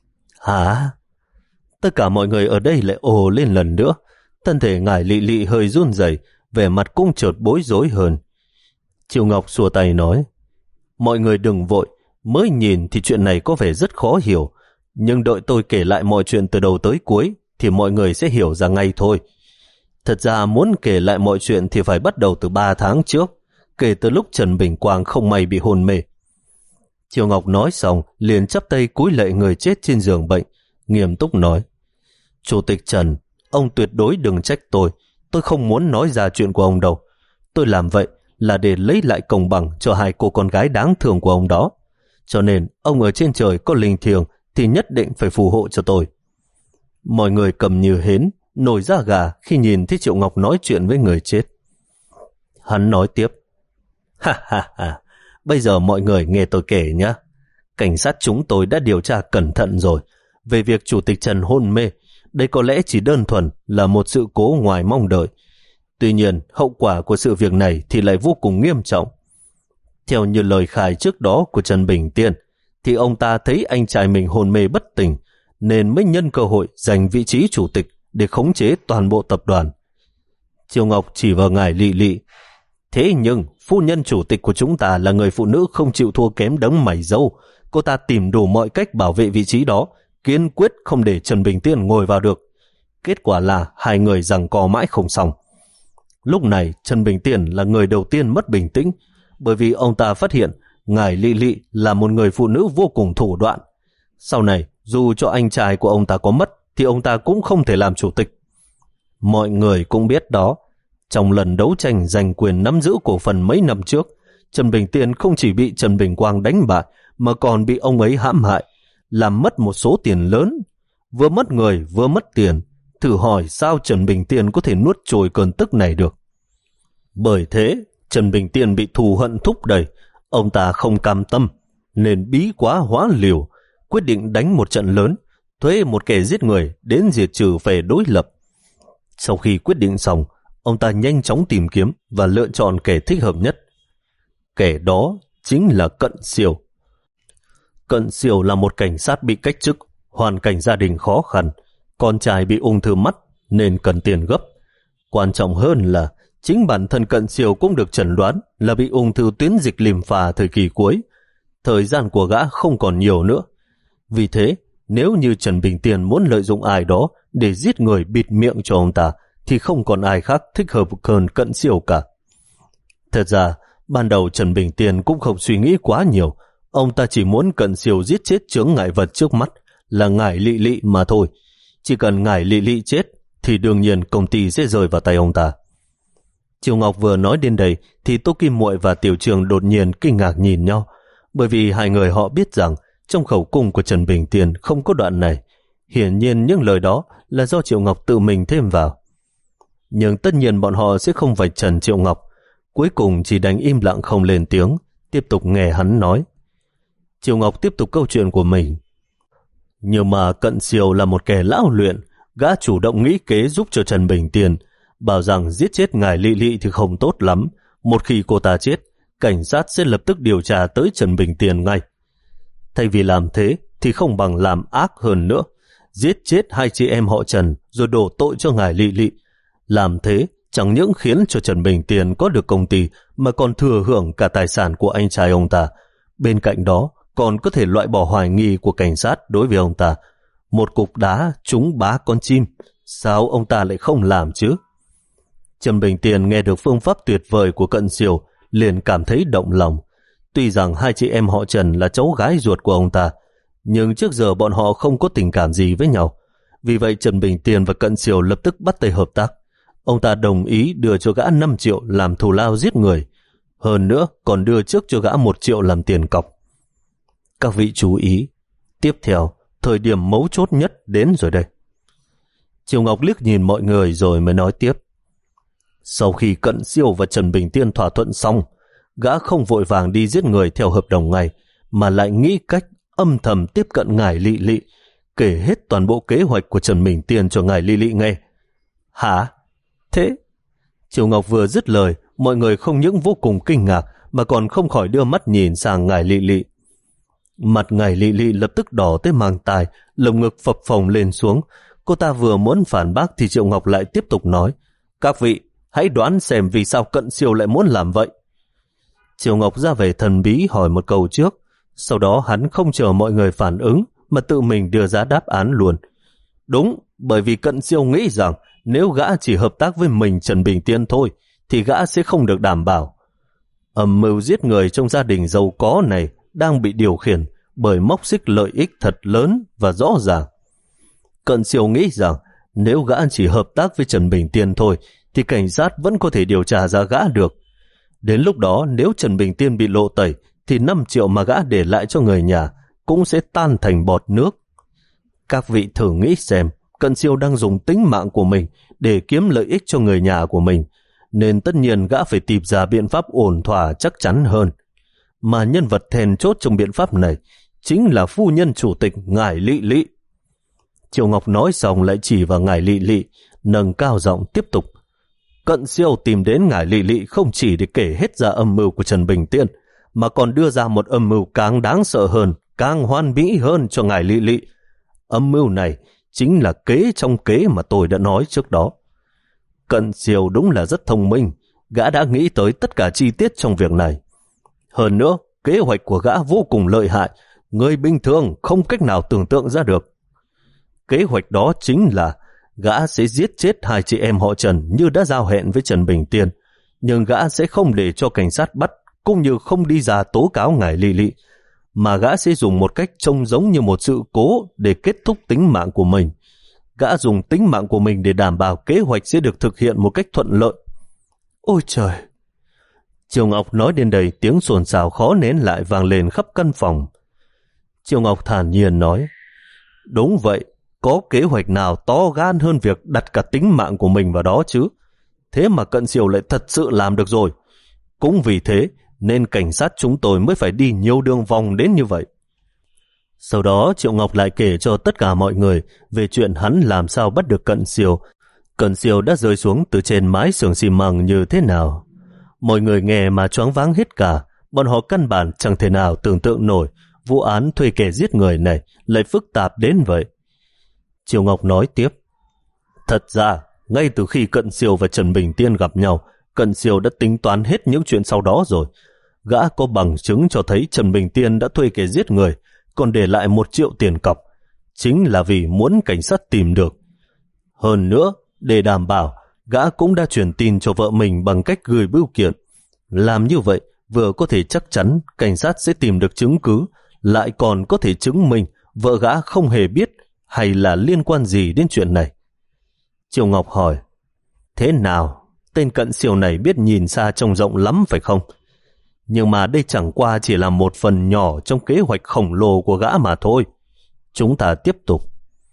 Hả? Tất cả mọi người ở đây lại ồ lên lần nữa. Thân thể ngài Lị Lị hơi run rẩy, vẻ mặt cũng chợt bối rối hơn. Triệu Ngọc xua tay nói, mọi người đừng vội, mới nhìn thì chuyện này có vẻ rất khó hiểu, nhưng đợi tôi kể lại mọi chuyện từ đầu tới cuối thì mọi người sẽ hiểu ra ngay thôi. Thật ra muốn kể lại mọi chuyện thì phải bắt đầu từ ba tháng trước, kể từ lúc Trần Bình Quang không may bị hôn mê. Triệu Ngọc nói xong liền chắp tay cúi lạy người chết trên giường bệnh, nghiêm túc nói, Chủ tịch Trần, ông tuyệt đối đừng trách tôi, tôi không muốn nói ra chuyện của ông đâu. Tôi làm vậy là để lấy lại công bằng cho hai cô con gái đáng thương của ông đó. Cho nên ông ở trên trời có linh thiêng thì nhất định phải phù hộ cho tôi. Mọi người cầm như hến, nổi da gà khi nhìn thấy Triệu Ngọc nói chuyện với người chết. Hắn nói tiếp, ha ha ha, bây giờ mọi người nghe tôi kể nhé. Cảnh sát chúng tôi đã điều tra cẩn thận rồi. Về việc Chủ tịch Trần hôn mê, đây có lẽ chỉ đơn thuần là một sự cố ngoài mong đợi. Tuy nhiên, hậu quả của sự việc này thì lại vô cùng nghiêm trọng. Theo như lời khai trước đó của Trần Bình Tiên, thì ông ta thấy anh trai mình hôn mê bất tỉnh, nên mới nhân cơ hội giành vị trí chủ tịch để khống chế toàn bộ tập đoàn. Triệu Ngọc chỉ vào ngài Lị Lị, thế nhưng phu nhân chủ tịch của chúng ta là người phụ nữ không chịu thua kém đấng mày râu. Cô ta tìm đủ mọi cách bảo vệ vị trí đó, kiên quyết không để Trần Bình Tiên ngồi vào được. Kết quả là hai người giằng co mãi không xong. Lúc này Trần Bình Tiên là người đầu tiên mất bình tĩnh, bởi vì ông ta phát hiện ngài Lị Lị là một người phụ nữ vô cùng thủ đoạn. Sau này dù cho anh trai của ông ta có mất thì ông ta cũng không thể làm chủ tịch. Mọi người cũng biết đó, trong lần đấu tranh giành quyền nắm giữ cổ phần mấy năm trước, Trần Bình Tiên không chỉ bị Trần Bình Quang đánh bại mà còn bị ông ấy hãm hại, làm mất một số tiền lớn. Vừa mất người vừa mất tiền, thử hỏi sao Trần Bình Tiên có thể nuốt trôi cơn tức này được. Bởi thế Trần Bình Tiên bị thù hận thúc đẩy, ông ta không cam tâm nên bí quá hóa liều, quyết định đánh một trận lớn, thuê một kẻ giết người đến diệt trừ phe đối lập. Sau khi quyết định xong, ông ta nhanh chóng tìm kiếm và lựa chọn kẻ thích hợp nhất. Kẻ đó chính là Cận Siêu. Cận Siêu là một cảnh sát bị cách chức, hoàn cảnh gia đình khó khăn, con trai bị ung thư mắt nên cần tiền gấp. Quan trọng hơn là chính bản thân Cận Siêu cũng được chẩn đoán là bị ung thư tuyến dịch liềm phà thời kỳ cuối. Thời gian của gã không còn nhiều nữa. Vì thế, nếu như Trần Bình Tiên muốn lợi dụng ai đó để giết người bịt miệng cho ông ta, thì không còn ai khác thích hợp hơn Cận Siêu cả. Thật ra, ban đầu Trần Bình Tiên cũng không suy nghĩ quá nhiều. Ông ta chỉ muốn Cận Siêu giết chết chướng ngại vật trước mắt là ngải Lị Lị mà thôi. Chỉ cần ngải Lị Lị chết thì đương nhiên công ty sẽ rơi vào tay ông ta. Triều Ngọc vừa nói đến đây thì Tô Kim Muội và Tiểu Trường đột nhiên kinh ngạc nhìn nhau, bởi vì hai người họ biết rằng trong khẩu cung của Trần Bình Tiên không có đoạn này. Hiển nhiên những lời đó là do Triệu Ngọc tự mình thêm vào. Nhưng tất nhiên bọn họ sẽ không vạch trần Triệu Ngọc, cuối cùng chỉ đánh im lặng không lên tiếng, tiếp tục nghe hắn nói. Triệu Ngọc tiếp tục câu chuyện của mình. Nhưng mà Cận Siêu là một kẻ lão luyện, gã chủ động nghĩ kế giúp cho Trần Bình Tiên, bảo rằng giết chết ngài Lị Lị thì không tốt lắm. Một khi cô ta chết, cảnh sát sẽ lập tức điều tra tới Trần Bình Tiên ngay. Thay vì làm thế thì không bằng làm ác hơn nữa, giết chết hai chị em họ Trần rồi đổ tội cho ngài Lị Lị. Làm thế chẳng những khiến cho Trần Bình Tiên có được công ty mà còn thừa hưởng cả tài sản của anh trai ông ta. Bên cạnh đó còn có thể loại bỏ hoài nghi của cảnh sát đối với ông ta. Một cục đá trúng bá con chim, sao ông ta lại không làm chứ? Trần Bình Tiên nghe được phương pháp tuyệt vời của Cận Siêu liền cảm thấy động lòng. Tuy rằng hai chị em họ Trần là cháu gái ruột của ông ta, nhưng trước giờ bọn họ không có tình cảm gì với nhau. Vì vậy Trần Bình Tiên và Cận Siêu lập tức bắt tay hợp tác. Ông ta đồng ý đưa cho gã năm triệu làm thù lao giết người, hơn nữa còn đưa trước cho gã một triệu làm tiền cọc. Các vị chú ý, tiếp theo, thời điểm mấu chốt nhất đến rồi đây. Triều Ngọc liếc nhìn mọi người rồi mới nói tiếp. Sau khi Cận Siêu và Trần Bình Tiên thỏa thuận xong, gã không vội vàng đi giết người theo hợp đồng ngay, mà lại nghĩ cách âm thầm tiếp cận ngài Lị Lị, kể hết toàn bộ kế hoạch của Trần Bình Tiên cho ngài Lị Lị nghe. Hả? Thế? Triều Ngọc vừa dứt lời, mọi người không những vô cùng kinh ngạc mà còn không khỏi đưa mắt nhìn sang ngài Lị Lị. Mặt ngài Lị Lị lập tức đỏ tới mang tai, lồng ngực phập phồng lên xuống. Cô ta vừa muốn phản bác thì Triệu Ngọc lại tiếp tục nói, các vị hãy đoán xem vì sao Cận Siêu lại muốn làm vậy. Triều Ngọc ra vẻ thần bí hỏi một câu trước, sau đó hắn không chờ mọi người phản ứng mà tự mình đưa ra đáp án luôn. Đúng, bởi vì Cận Siêu nghĩ rằng nếu gã chỉ hợp tác với mình Trần Bình Tiên thôi thì gã sẽ không được đảm bảo. Âm mưu giết người trong gia đình giàu có này đang bị điều khiển bởi móc xích lợi ích thật lớn và rõ ràng. Cận Siêu nghĩ rằng nếu gã chỉ hợp tác với Trần Bình Tiên thôi thì cảnh sát vẫn có thể điều tra ra gã được. Đến lúc đó nếu Trần Bình Tiên bị lộ tẩy thì năm triệu mà gã để lại cho người nhà cũng sẽ tan thành bọt nước. Các vị thử nghĩ xem, Cận Siêu đang dùng tính mạng của mình để kiếm lợi ích cho người nhà của mình, nên tất nhiên gã phải tìm ra biện pháp ổn thỏa chắc chắn hơn. Mà nhân vật then chốt trong biện pháp này chính là phu nhân chủ tịch ngài Lị Lị. Triệu Ngọc nói xong lại chỉ vào ngài Lị Lị, nâng cao giọng tiếp tục. Cận Siêu tìm đến ngài Lị Lị không chỉ để kể hết ra âm mưu của Trần Bình Tiên, mà còn đưa ra một âm mưu càng đáng sợ hơn, càng hoan mỹ hơn cho ngài Lị Lị. Âm mưu này chính là kế trong kế mà tôi đã nói trước đó. Cận Siêu đúng là rất thông minh, gã đã nghĩ tới tất cả chi tiết trong việc này. Hơn nữa, kế hoạch của gã vô cùng lợi hại, người bình thường không cách nào tưởng tượng ra được. Kế hoạch đó chính là gã sẽ giết chết hai chị em họ Trần như đã giao hẹn với Trần Bình Tiên, nhưng gã sẽ không để cho cảnh sát bắt, cũng như không đi ra tố cáo ngài Lị Lị, mà gã sẽ dùng một cách trông giống như một sự cố để kết thúc tính mạng của mình. Gã dùng tính mạng của mình để đảm bảo kế hoạch sẽ được thực hiện một cách thuận lợi. Ôi trời! Triều Ngọc nói đến đây, tiếng xôn xao khó nén lại vang lên khắp căn phòng. Triều Ngọc thản nhiên nói, đúng vậy, có kế hoạch nào to gan hơn việc đặt cả tính mạng của mình vào đó chứ? Thế mà Cận Siêu lại thật sự làm được rồi. Cũng vì thế nên cảnh sát chúng tôi mới phải đi nhiều đường vòng đến như vậy. Sau đó Triệu Ngọc lại kể cho tất cả mọi người về chuyện hắn làm sao bắt được Cận Siêu. Cận Siêu đã rơi xuống từ trên mái xưởng xi măng như thế nào. Mọi người nghe mà choáng váng hết cả. Bọn họ căn bản chẳng thể nào tưởng tượng nổi vụ án thuê kẻ giết người này lại phức tạp đến vậy. Triều Ngọc nói tiếp, thật ra ngay từ khi Cận Siêu và Trần Bình Tiên gặp nhau, Cận Siêu đã tính toán hết những chuyện sau đó rồi. Gã có bằng chứng cho thấy Trần Bình Tiên đã thuê kẻ giết người, còn để lại một triệu tiền cọc, chính là vì muốn cảnh sát tìm được. Hơn nữa, để đảm bảo, gã cũng đã truyền tin cho vợ mình bằng cách gửi bưu kiện. Làm như vậy, vừa có thể chắc chắn cảnh sát sẽ tìm được chứng cứ, lại còn có thể chứng minh vợ gã không hề biết hay là liên quan gì đến chuyện này. Triều Ngọc hỏi, thế nào? Tên Cận Siêu này biết nhìn xa trông rộng lắm phải không? Nhưng mà đây chẳng qua chỉ là một phần nhỏ trong kế hoạch khổng lồ của gã mà thôi. Chúng ta tiếp tục.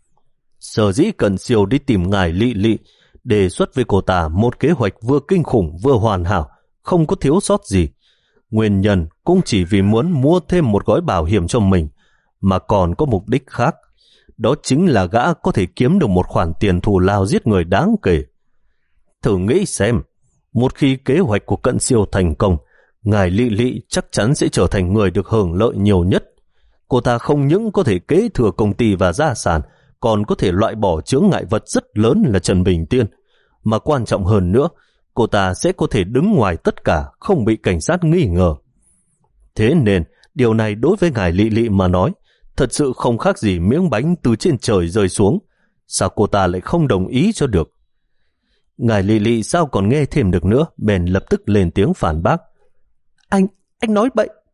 Sở dĩ Cận Siêu đi tìm ngài Lị Lị, đề xuất với cô ta một kế hoạch vừa kinh khủng vừa hoàn hảo, không có thiếu sót gì. Nguyên nhân cũng chỉ vì muốn mua thêm một gói bảo hiểm cho mình, mà còn có mục đích khác. Đó chính là gã có thể kiếm được một khoản tiền thù lao giết người đáng kể. Thử nghĩ xem, một khi kế hoạch của Cận Siêu thành công, ngài Lị Lị chắc chắn sẽ trở thành người được hưởng lợi nhiều nhất. Cô ta không những có thể kế thừa công ty và gia sản, còn có thể loại bỏ chướng ngại vật rất lớn là Trần Bình Tiên. Mà quan trọng hơn nữa, cô ta sẽ có thể đứng ngoài tất cả, không bị cảnh sát nghi ngờ. Thế nên, điều này đối với ngài Lị Lị mà nói, thật sự không khác gì miếng bánh từ trên trời rơi xuống. Sao cô ta lại không đồng ý cho được? Ngài Lị Lị sao còn nghe thêm được nữa, bèn lập tức lên tiếng phản bác. Anh, anh nói bậy,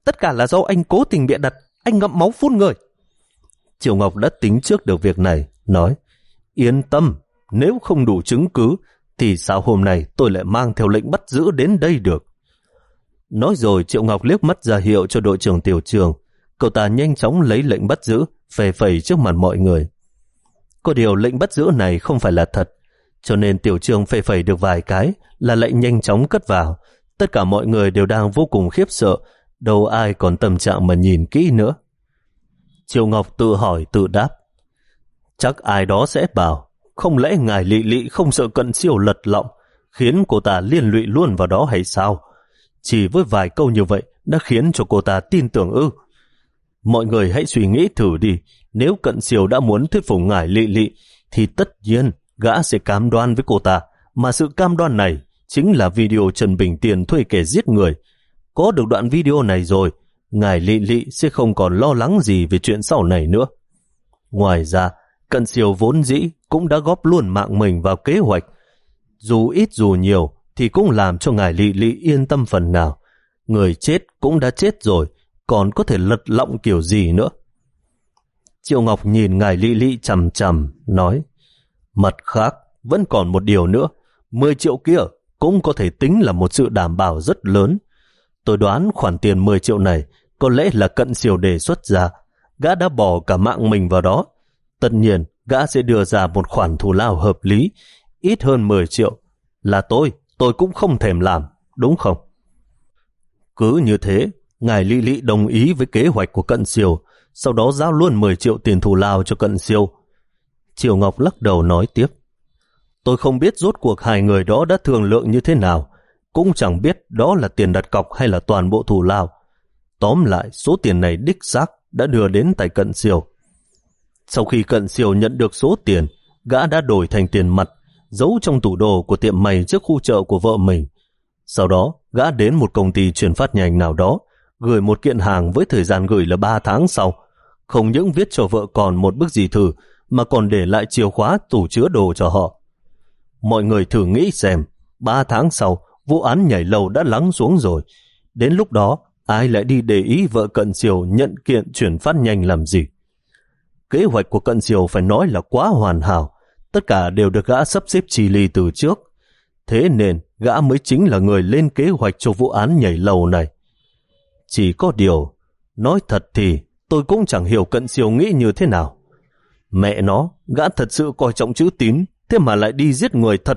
tất cả là do anh cố tình bịa đặt, anh ngậm máu phun người. Triệu Ngọc đã tính trước được việc này, nói, yên tâm, nếu không đủ chứng cứ, thì sao hôm nay tôi lại mang theo lệnh bắt giữ đến đây được. Nói rồi Triệu Ngọc liếc mắt ra hiệu cho đội trưởng Tiểu Trường. Cậu ta nhanh chóng lấy lệnh bắt giữ, phẩy phẩy trước mặt mọi người. Có điều lệnh bắt giữ này không phải là thật, cho nên Tiểu Trường phẩy phẩy được vài cái là lệnh nhanh chóng cất vào. Tất cả mọi người đều đang vô cùng khiếp sợ, đâu ai còn tâm trạng mà nhìn kỹ nữa. Triệu Ngọc tự hỏi tự đáp, chắc ai đó sẽ bảo, không lẽ ngài Lị Lị không sợ Cận Siêu lật lọng, khiến cô ta liên lụy luôn vào đó hay sao? Chỉ với vài câu như vậy đã khiến cho cô ta tin tưởng ư? Mọi người hãy suy nghĩ thử đi, nếu Cận Siêu đã muốn thuyết phục ngài Lị Lị, thì tất nhiên gã sẽ cam đoan với cô ta, mà sự cam đoan này chính là video Trần Bình Tiền thuê kẻ giết người. Có được đoạn video này rồi, ngài Lị Lị sẽ không còn lo lắng gì về chuyện sau này nữa. Ngoài ra, Cận Siêu vốn dĩ cũng đã góp luôn mạng mình vào kế hoạch. Dù ít dù nhiều thì cũng làm cho ngài Lị Lị yên tâm phần nào. Người chết cũng đã chết rồi, còn có thể lật lọng kiểu gì nữa. Triệu Ngọc nhìn ngài Lị Lị chằm chằm, nói, mặt khác, vẫn còn một điều nữa, mười triệu kia cũng có thể tính là một sự đảm bảo rất lớn. Tôi đoán khoản tiền mười triệu này có lẽ là Cận Siêu đề xuất ra, gã đã bỏ cả mạng mình vào đó. Tất nhiên, gã sẽ đưa ra một khoản thù lao hợp lý, ít hơn mười triệu. Là tôi, tôi cũng không thèm làm, đúng không? Cứ như thế, ngài Lị Lị đồng ý với kế hoạch của Cận Siêu, sau đó giao luôn mười triệu tiền thù lao cho Cận Siêu. Triệu Ngọc lắc đầu nói tiếp, tôi không biết rốt cuộc hai người đó đã thương lượng như thế nào, cũng chẳng biết đó là tiền đặt cọc hay là toàn bộ thù lao. Tóm lại, số tiền này đích xác đã đưa đến tay Cận Siêu. Sau khi Cận Siêu nhận được số tiền, gã đã đổi thành tiền mặt, giấu trong tủ đồ của tiệm may trước khu chợ của vợ mình. Sau đó, gã đến một công ty chuyển phát nhanh nào đó, gửi một kiện hàng với thời gian gửi là ba tháng sau. Không những viết cho vợ còn một bức gì thư, mà còn để lại chìa khóa tủ chứa đồ cho họ. Mọi người thử nghĩ xem, ba tháng sau, vụ án nhảy lầu đã lắng xuống rồi. Đến lúc đó, ai lại đi để ý vợ Cận Siêu nhận kiện chuyển phát nhanh làm gì? Kế hoạch của Cận Siêu phải nói là quá hoàn hảo, tất cả đều được gã sắp xếp chi ly từ trước. Thế nên gã mới chính là người lên kế hoạch cho vụ án nhảy lầu này. Chỉ có điều, nói thật thì tôi cũng chẳng hiểu Cận Siêu nghĩ như thế nào. Mẹ nó, gã thật sự coi trọng chữ tín, thế mà lại đi giết người thật.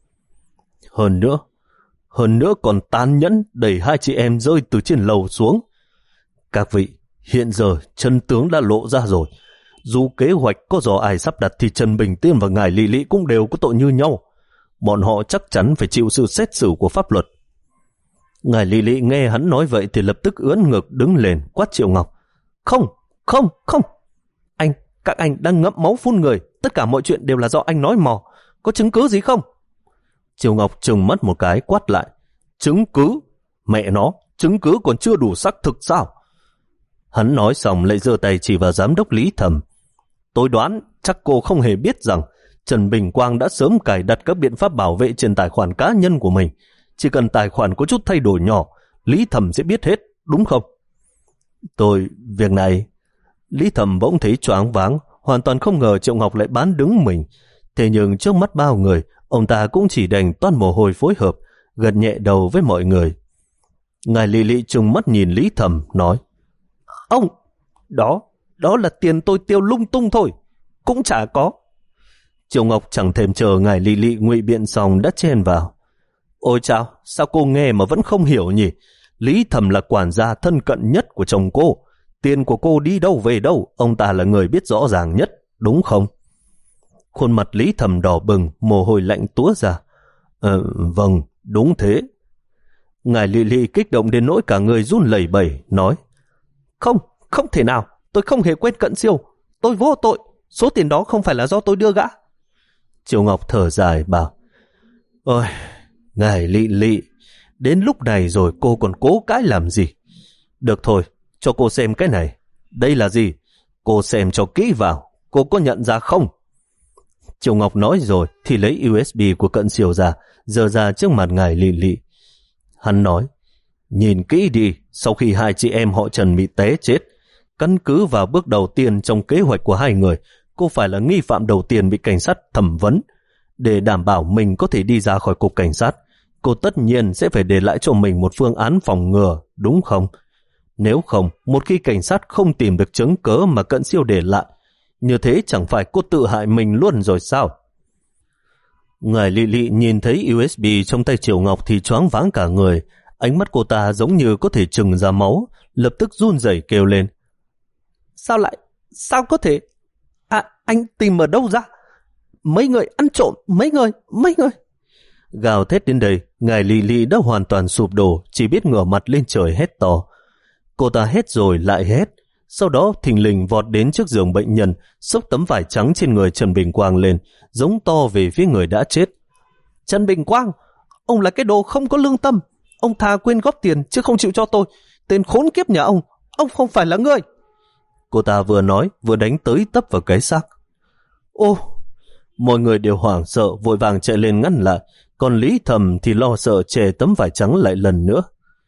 Hơn nữa, hơn nữa còn tàn nhẫn đẩy hai chị em rơi từ trên lầu xuống. Các vị, hiện giờ chân tướng đã lộ ra rồi. Dù kế hoạch có do ai sắp đặt thì Trần Bình Tiên và ngài Lị Lị cũng đều có tội như nhau. Bọn họ chắc chắn phải chịu sự xét xử của pháp luật. Ngài Lị Lị nghe hắn nói vậy thì lập tức ưỡn ngực đứng lên quát Triệu Ngọc. Không, không, không. Anh, các anh đang ngậm máu phun người. Tất cả mọi chuyện đều là do anh nói mò. Có chứng cứ gì không? Triệu Ngọc trừng mắt một cái quát lại. Chứng cứ? Mẹ nó, chứng cứ còn chưa đủ xác thực sao? Hắn nói xong lại giơ tay chỉ vào giám đốc Lý Thầm. Tôi đoán chắc cô không hề biết rằng Trần Bình Quang đã sớm cài đặt các biện pháp bảo vệ trên tài khoản cá nhân của mình. Chỉ cần tài khoản có chút thay đổi nhỏ, Lý Thầm sẽ biết hết, đúng không? Tôi, việc này... Lý Thầm bỗng thấy choáng váng, hoàn toàn không ngờ Triệu Ngọc lại bán đứng mình. Thế nhưng trước mắt bao người, ông ta cũng chỉ đành toan mồ hôi phối hợp, gật nhẹ đầu với mọi người. Ngài Lị Lị trừng mắt nhìn Lý Thầm, nói: Ông, đó, đó là tiền tôi tiêu lung tung thôi, cũng chả có. Triệu Ngọc chẳng thèm chờ ngài Lị Lị ngụy biện xong đã chen vào. Ôi chao, sao cô nghe mà vẫn không hiểu nhỉ? Lý Thầm là quản gia thân cận nhất của chồng cô. Tiền của cô đi đâu về đâu, ông ta là người biết rõ ràng nhất, đúng không? Khuôn mặt Lý Thầm đỏ bừng, mồ hôi lạnh túa ra. Ờ, vâng, đúng thế. Ngài Lị Lị kích động đến nỗi cả người run lẩy bẩy, nói: Không, không thể nào, tôi không hề quên Cận Siêu, tôi vô tội, số tiền đó không phải là do tôi đưa gã. Triệu Ngọc thở dài bảo: Ôi, ngài Lị Lị, đến lúc này rồi cô còn cố cãi làm gì? Được thôi, cho cô xem cái này. Đây là gì? Cô xem cho kỹ vào, cô có nhận ra không? Triệu Ngọc nói rồi thì lấy u ét bê của Cận Siêu ra, giơ ra trước mặt ngài Lị Lị. Hắn nói: Nhìn kỹ đi, sau khi hai chị em họ Trần bị té chết, căn cứ vào bước đầu tiên trong kế hoạch của hai người, cô phải là nghi phạm đầu tiên bị cảnh sát thẩm vấn. Để đảm bảo mình có thể đi ra khỏi cục cảnh sát, cô tất nhiên sẽ phải để lại cho mình một phương án phòng ngừa, đúng không? Nếu không, một khi cảnh sát không tìm được chứng cớ mà Cận Siêu để lại, như thế chẳng phải cô tự hại mình luôn rồi sao? Ngài Lị Lị nhìn thấy u ét bê trong tay Triệu Ngọc thì choáng váng cả người. Ánh mắt cô ta giống như có thể trừng ra máu, lập tức run rẩy kêu lên. Sao lại? Sao có thể? À, anh tìm ở đâu ra? Mấy người ăn trộm, mấy người, mấy người. Gào thét đến đây, Ngài Lị Lị đã hoàn toàn sụp đổ, chỉ biết ngửa mặt lên trời hét to. Cô ta hét rồi lại hét, sau đó thình lình vọt đến trước giường bệnh nhân, xốc tấm vải trắng trên người Trần Bình Quang lên, giống to về phía người đã chết. Trần Bình Quang, ông là cái đồ không có lương tâm. Ông thà quên góp tiền chứ không chịu cho tôi. Tên khốn kiếp nhà ông, ông không phải là người. Cô ta vừa nói vừa đánh tới tấp vào cái xác. Ô, mọi người đều hoảng sợ vội vàng chạy lên ngăn lại, còn Lý Thầm thì lo sợ che tấm vải trắng lại lần nữa.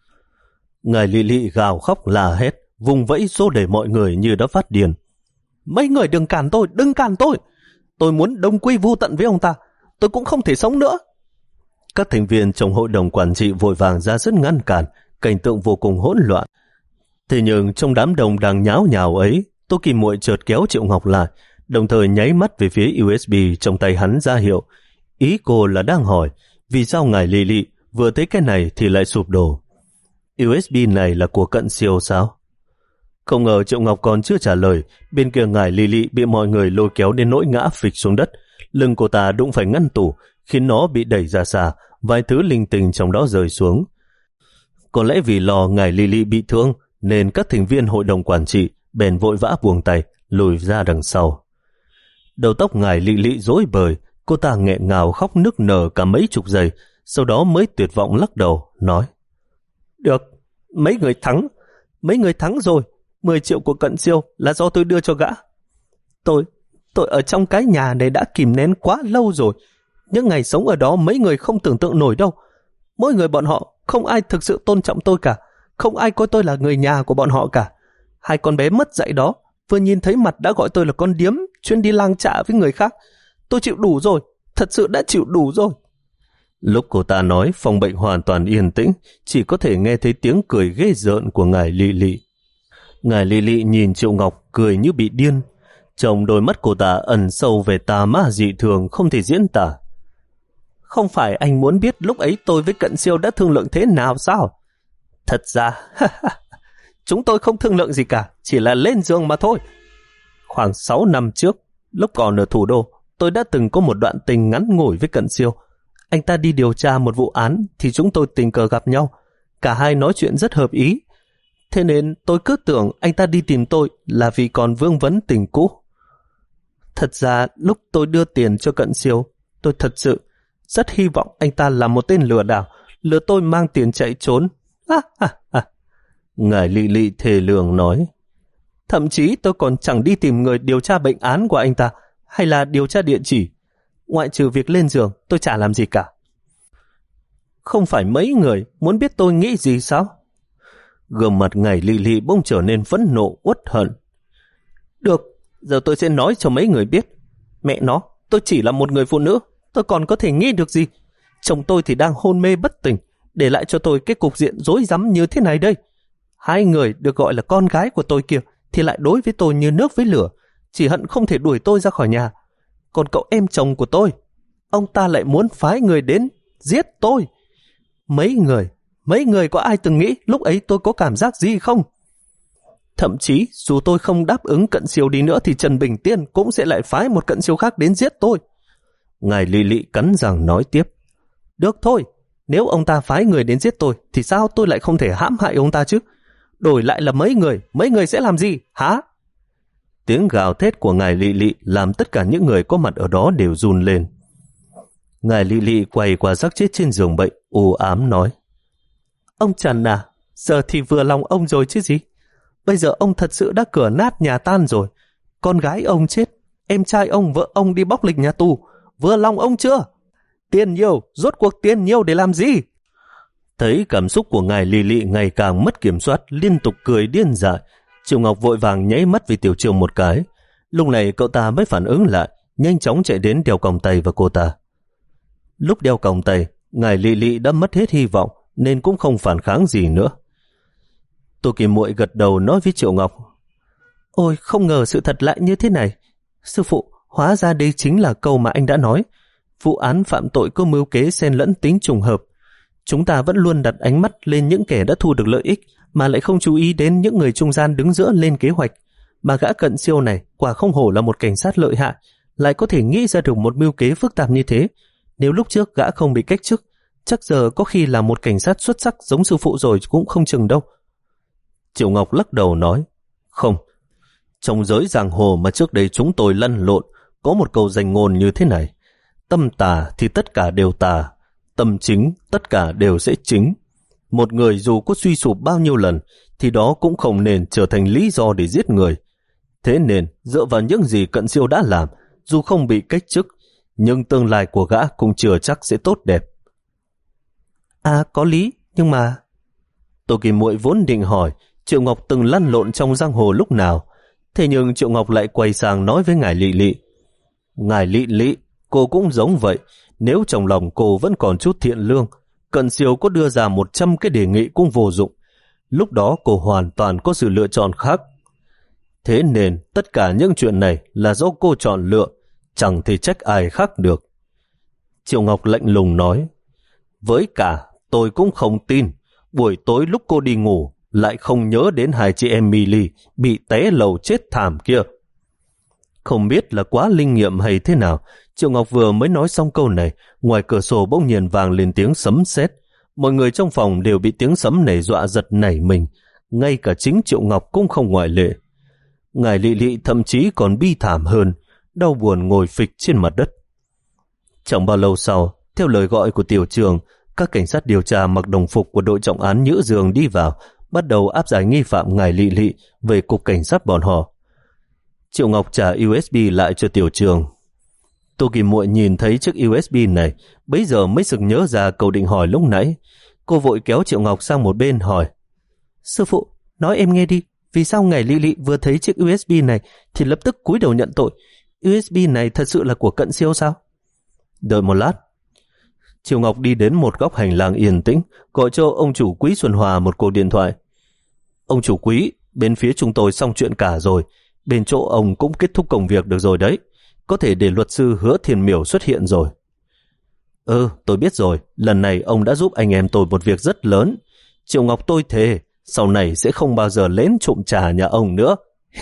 Ngài Lị Lị gào khóc la hét, vùng vẫy xô đẩy mọi người như đã phát điên. Mấy người đừng cản tôi, đừng cản tôi. Tôi muốn đồng quy vu tận với ông ta. Tôi cũng không thể sống nữa. Các thành viên trong hội đồng quản trị vội vàng ra sức ngăn cản, cảnh tượng vô cùng hỗn loạn. Thế nhưng trong đám đông đang nháo nhào ấy, Tô Kim Muội chợt kéo Triệu Ngọc lại, đồng thời nháy mắt về phía u ét bê trong tay hắn ra hiệu. Ý cô là đang hỏi, vì sao ngài Lị Lị vừa thấy cái này thì lại sụp đổ? u ét bê này là của Cận Siêu sao? Không ngờ Triệu Ngọc còn chưa trả lời, bên kia ngài Lị Lị bị mọi người lôi kéo đến nỗi ngã phịch xuống đất. Lưng cô ta đụng phải ngăn tủ, khiến nó bị đẩy ra xa, vài thứ linh tinh trong đó rơi xuống. Có lẽ vì lo ngài Lị Lị bị thương, nên các thành viên hội đồng quản trị bèn vội vã buông tay, lùi ra đằng sau. Đầu tóc ngài Lị Lị rối bời, cô ta nghẹn ngào khóc nức nở cả mấy chục giây, sau đó mới tuyệt vọng lắc đầu, nói: Được, mấy người thắng, mấy người thắng rồi, mười triệu của Cận Siêu là do tôi đưa cho gã. Tôi, tôi ở trong cái nhà này đã kìm nén quá lâu rồi, những ngày sống ở đó mấy người không tưởng tượng nổi đâu. Mỗi người bọn họ, không ai thực sự tôn trọng tôi cả, không ai coi tôi là người nhà của bọn họ cả. Hai con bé mất dạy đó, vừa nhìn thấy mặt đã gọi tôi là con điếm, chuyên đi lang chạ với người khác. Tôi chịu đủ rồi, thật sự đã chịu đủ rồi. Lúc cô ta nói, phòng bệnh hoàn toàn yên tĩnh, chỉ có thể nghe thấy tiếng cười ghê rợn của ngài Lị Lị. Ngài Lị Lị nhìn Triệu Ngọc cười như bị điên. Trong đôi mắt cô ta ẩn sâu về tà ma dị thường không thể diễn tả. Không phải anh muốn biết lúc ấy tôi với Cận Siêu đã thương lượng thế nào sao? Thật ra, chúng tôi không thương lượng gì cả, chỉ là lên giường mà thôi. Khoảng sáu năm trước, lúc còn ở thủ đô, tôi đã từng có một đoạn tình ngắn ngủi với Cận Siêu. Anh ta đi điều tra một vụ án thì chúng tôi tình cờ gặp nhau. Cả hai nói chuyện rất hợp ý. Thế nên tôi cứ tưởng anh ta đi tìm tôi là vì còn vương vấn tình cũ. Thật ra lúc tôi đưa tiền cho Cận Siêu, tôi thật sự rất hy vọng anh ta là một tên lừa đảo, lừa tôi mang tiền chạy trốn. À, à, à. Ngài Lị Lị thề lường nói. Thậm chí tôi còn chẳng đi tìm người điều tra bệnh án của anh ta hay là điều tra địa chỉ. Ngoại trừ việc lên giường, tôi chả làm gì cả. Không phải mấy người muốn biết tôi nghĩ gì sao? Gương mặt ngài Lị Lị bỗng trở nên phẫn nộ, uất hận. Được, giờ tôi sẽ nói cho mấy người biết. Mẹ nó, tôi chỉ là một người phụ nữ, tôi còn có thể nghĩ được gì? Chồng tôi thì đang hôn mê bất tỉnh, để lại cho tôi cái cục diện rối rắm như thế này đây. Hai người được gọi là con gái của tôi kia thì lại đối với tôi như nước với lửa, chỉ hận không thể đuổi tôi ra khỏi nhà. Còn cậu em chồng của tôi, ông ta lại muốn phái người đến giết tôi. Mấy người, mấy người có ai từng nghĩ lúc ấy tôi có cảm giác gì không? Thậm chí dù tôi không đáp ứng Cận Siêu đi nữa thì Trần Bình Tiên cũng sẽ lại phái một Cận Siêu khác đến giết tôi. Ngài Lị Lị cắn răng nói tiếp. Được thôi, nếu ông ta phái người đến giết tôi thì sao tôi lại không thể hãm hại ông ta chứ? Đổi lại là mấy người, mấy người sẽ làm gì, hả? Tiếng gào thét của ngài Lị Lị làm tất cả những người có mặt ở đó đều run lên. Ngài Lị Lị quay qua xác chết trên giường bệnh, u ám nói. Ông Trần à, giờ thì vừa lòng ông rồi chứ gì? Bây giờ ông thật sự đã cửa nát nhà tan rồi. Con gái ông chết, em trai ông, vợ ông đi bóc lịch nhà tù. Vừa lòng ông chưa? Tiền nhiều, rốt cuộc tiền nhiều để làm gì? Thấy cảm xúc của ngài Lị Lị ngày càng mất kiểm soát, liên tục cười điên dại, Triệu Ngọc vội vàng nháy mắt với Tiểu Trường một cái. Lúc này cậu ta mới phản ứng lại, nhanh chóng chạy đến đeo còng tay vào cô ta. Lúc đeo còng tay, ngài Lị Lị đã mất hết hy vọng nên cũng không phản kháng gì nữa. Tô Kỳ Muội gật đầu nói với Triệu Ngọc: Ôi, không ngờ sự thật lại như thế này. Sư phụ, hóa ra đây chính là câu mà anh đã nói. Vụ án phạm tội có mưu kế xen lẫn tính trùng hợp. Chúng ta vẫn luôn đặt ánh mắt lên những kẻ đã thu được lợi ích, mà lại không chú ý đến những người trung gian đứng giữa lên kế hoạch. Mà gã Cận Siêu này quả không hổ là một cảnh sát lợi hại, lại có thể nghĩ ra được một mưu kế phức tạp như thế. Nếu lúc trước gã không bị cách chức, chắc giờ có khi là một cảnh sát xuất sắc giống sư phụ rồi cũng không chừng đâu. Triệu Ngọc lắc đầu nói: Không, trong giới giang hồ mà trước đây chúng tôi lăn lộn, có một câu danh ngôn như thế này: tâm tà thì tất cả đều tà, tâm chính tất cả đều sẽ chính. Một người dù có suy sụp bao nhiêu lần thì đó cũng không nên trở thành lý do để giết người. Thế nên dựa vào những gì Cận Siêu đã làm, dù không bị cách chức, nhưng tương lai của gã cũng chưa chắc sẽ tốt đẹp. À, có lý, nhưng mà... Tô Kỳ Muội vốn định hỏi Triệu Ngọc từng lăn lộn trong giang hồ lúc nào, thế nhưng Triệu Ngọc lại quay sang nói với ngài Lị Lị: Ngài Lị Lị, cô cũng giống vậy. Nếu trong lòng cô vẫn còn chút thiện lương, Cận Siêu có đưa ra một trăm cái đề nghị cũng vô dụng. Lúc đó cô hoàn toàn có sự lựa chọn khác. Thế nên tất cả những chuyện này là do cô chọn lựa, chẳng thể trách ai khác được. Triệu Ngọc lạnh lùng nói: Với cả tôi cũng không tin buổi tối lúc cô đi ngủ lại không nhớ đến hai chị em Milly bị té lầu chết thảm kia. Không biết là quá linh nghiệm hay thế nào, Triệu Ngọc vừa mới nói xong câu này, ngoài cửa sổ bỗng nhiên vang lên tiếng sấm sét. Mọi người trong phòng đều bị tiếng sấm này dọa giật nảy mình, ngay cả chính Triệu Ngọc cũng không ngoại lệ. Ngài Lị Lị thậm chí còn bi thảm hơn, đau buồn ngồi phịch trên mặt đất. Chẳng bao lâu sau, theo lời gọi của Tiểu Trường, các cảnh sát điều tra mặc đồng phục của đội trọng án Nhữ Dương đi vào, bắt đầu áp giải nghi phạm ngài Lị Lị về cục cảnh sát bọn họ. Triệu Ngọc trả u ét bê lại cho Tiểu Trường. Tô Kỳ Muội nhìn thấy chiếc u ét bê này, bấy giờ mới sực nhớ ra câu định hỏi lúc nãy. Cô vội kéo Triệu Ngọc sang một bên hỏi: Sư phụ, nói em nghe đi, vì sao ngài Lị Lị vừa thấy chiếc u ét bê này thì lập tức cúi đầu nhận tội? u ét bê này thật sự là của Cận Siêu sao? Đợi một lát. Triệu Ngọc đi đến một góc hành lang yên tĩnh, gọi cho ông chủ Quý Xuân Hòa một cuộc điện thoại. Ông chủ Quý, bên phía chúng tôi xong chuyện cả rồi, bên chỗ ông cũng kết thúc công việc được rồi đấy, có thể để luật sư Hứa Thiên Miểu xuất hiện rồi. Ừ, tôi biết rồi, lần này ông đã giúp anh em tôi một việc rất lớn. Triệu Ngọc tôi thề, sau này sẽ không bao giờ lén trộm trà nhà ông nữa.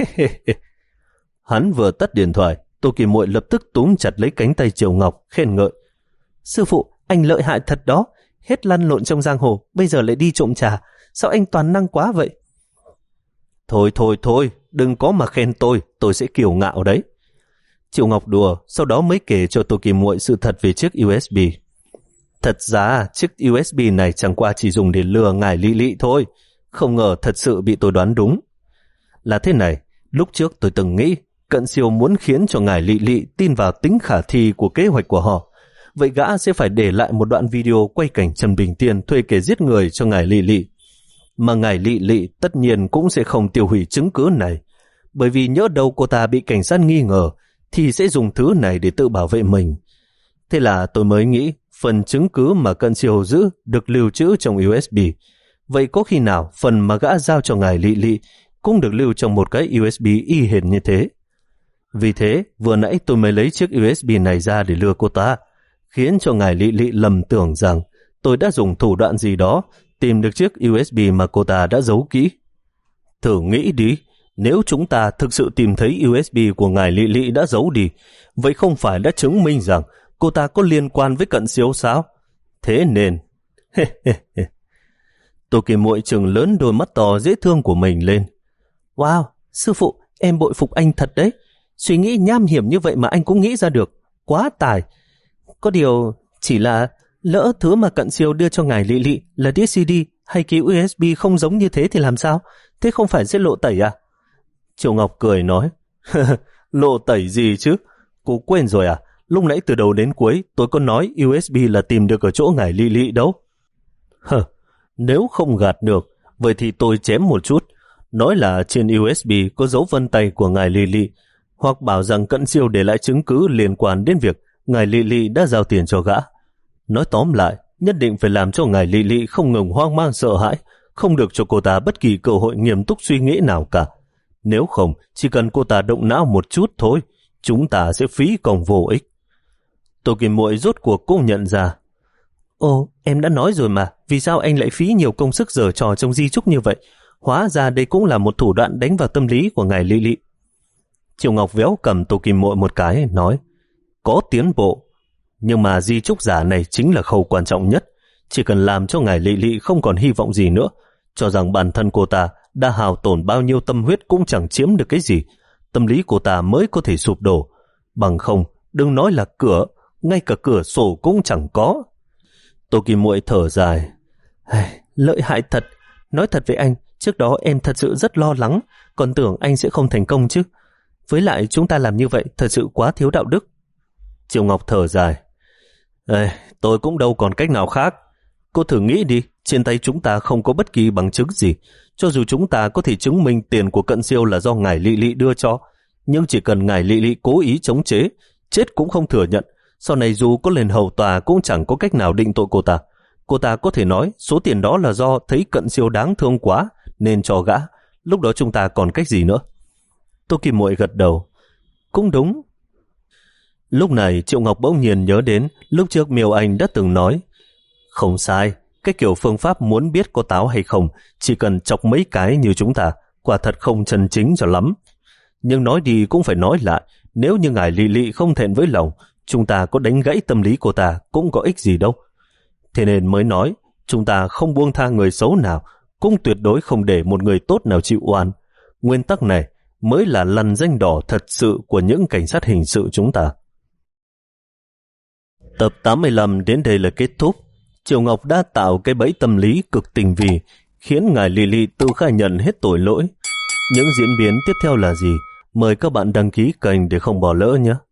Hắn vừa tắt điện thoại, Tô Kỳ Muội lập tức túm chặt lấy cánh tay Triệu Ngọc, khen ngợi: Sư phụ, anh lợi hại thật đó, hết lăn lộn trong giang hồ, bây giờ lại đi trộm trà, sao anh toàn năng quá vậy? Thôi thôi thôi, đừng có mà khen tôi, tôi sẽ kiêu ngạo đấy. Triệu Ngọc đùa, sau đó mới kể cho Tô Kỳ Muội sự thật về chiếc u ét bê. Thật ra, chiếc u ét bê này chẳng qua chỉ dùng để lừa ngài Lị Lị thôi, không ngờ thật sự bị tôi đoán đúng. Là thế này, lúc trước tôi từng nghĩ Cận Siêu muốn khiến cho ngài Lị Lị tin vào tính khả thi của kế hoạch của họ. Vậy gã sẽ phải để lại một đoạn video quay cảnh Trần Bình Tiên thuê kẻ giết người cho ngài Lị Lị. Mà ngài Lị Lị tất nhiên cũng sẽ không tiêu hủy chứng cứ này, bởi vì nhỡ đâu cô ta bị cảnh sát nghi ngờ thì sẽ dùng thứ này để tự bảo vệ mình. Thế là tôi mới nghĩ phần chứng cứ mà Cận Siêu giữ được lưu trữ trong u ét bê. Vậy có khi nào phần mà gã giao cho ngài Lị Lị cũng được lưu trong một cái u ét bê y hệt như thế? Vì thế, vừa nãy tôi mới lấy chiếc u ét bê này ra để lừa cô ta, khiến cho ngài Lị Lị lầm tưởng rằng tôi đã dùng thủ đoạn gì đó tìm được chiếc u ét bê mà cô ta đã giấu kỹ. Thử nghĩ đi, nếu chúng ta thực sự tìm thấy u ét bê của ngài Lị Lị đã giấu đi, vậy không phải đã chứng minh rằng cô ta có liên quan với Cận Siêu sao? Thế nên... Tô Kỳ Muội trừng lớn đôi mắt to dễ thương của mình lên. Wow, sư phụ, em bội phục anh thật đấy. Suy nghĩ nham hiểm như vậy mà anh cũng nghĩ ra được. Quá tài. Có điều chỉ là lỡ thứ mà Cận Siêu đưa cho ngài Lị Lị là đĩa xê đê hay cái u ét bê không giống như thế thì làm sao? Thế không phải sẽ lộ tẩy à? Triệu Ngọc cười nói: Lộ tẩy gì chứ? Cô quên rồi à? Lúc nãy từ đầu đến cuối tôi có nói u ét bê là tìm được ở chỗ ngài Lị Lị đâu. Hờ, Nếu không gạt được, vậy thì tôi chém một chút, nói là trên u ét bê có dấu vân tay của ngài Lily, hoặc bảo rằng Cận Siêu để lại chứng cứ liên quan đến việc ngài Lily đã giao tiền cho gã. Nói tóm lại, nhất định phải làm cho ngài Lily không ngừng hoang mang sợ hãi, không được cho cô ta bất kỳ cơ hội nghiêm túc suy nghĩ nào cả. Nếu không, chỉ cần cô ta động não một chút thôi, chúng ta sẽ phí công vô ích. Tô Kim Muội rốt cuộc cũng nhận ra. Ồ, em đã nói rồi mà, vì sao anh lại phí nhiều công sức giở trò trong di chúc như vậy? Hóa ra đây cũng là một thủ đoạn đánh vào tâm lý của ngài Lily. Triệu Ngọc véo cầm Tô Kim Muội một cái, nói, có tiến bộ, nhưng mà di chúc giả này chính là khâu quan trọng nhất. Chỉ cần làm cho ngài Lily không còn hy vọng gì nữa, cho rằng bản thân cô ta đã hao tổn bao nhiêu tâm huyết cũng chẳng chiếm được cái gì, tâm lý cô ta mới có thể sụp đổ. Bằng không, đừng nói là cửa, ngay cả cửa sổ cũng chẳng có. Tô Kim Muội thở dài. Lợi hại thật, nói thật với anh, trước đó em thật sự rất lo lắng, còn tưởng anh sẽ không thành công chứ. Với lại chúng ta làm như vậy thật sự quá thiếu đạo đức. Triệu Ngọc thở dài. Ê, tôi cũng đâu còn cách nào khác. Cô thử nghĩ đi, trên tay chúng ta không có bất kỳ bằng chứng gì. Cho dù chúng ta có thể chứng minh tiền của Cận Siêu là do ngài Lily đưa cho, nhưng chỉ cần ngài Lily cố ý chống chế, chết cũng không thừa nhận, sau này dù có lên hầu tòa cũng chẳng có cách nào định tội cô ta. Cô ta có thể nói số tiền đó là do thấy Cận Siêu đáng thương quá nên cho gã. Lúc đó chúng ta còn cách gì nữa? Tô Kim Muội gật đầu. Cũng đúng. Lúc này Triệu Ngọc bỗng nhiên nhớ đến lúc trước Miêu Anh đã từng nói, không sai, cái kiểu phương pháp muốn biết có táo hay không chỉ cần chọc mấy cái như chúng ta, quả thật không chân chính cho lắm. Nhưng nói đi cũng phải nói lại, nếu như ngài Lily không thẹn với lòng, chúng ta có đánh gãy tâm lý cô ta cũng có ích gì đâu. Thế nên mới nói, chúng ta không buông tha người xấu nào, cũng tuyệt đối không để một người tốt nào chịu oan. Nguyên tắc này mới là lằn danh đỏ thật sự của những cảnh sát hình sự chúng ta. Tập tám mươi lăm đến đây là kết thúc. Triệu Ngọc đã tạo cái bẫy tâm lý cực tinh vi, khiến ngài Lily tự khai nhận hết tội lỗi. Những diễn biến tiếp theo là gì? Mời các bạn đăng ký kênh để không bỏ lỡ nhé.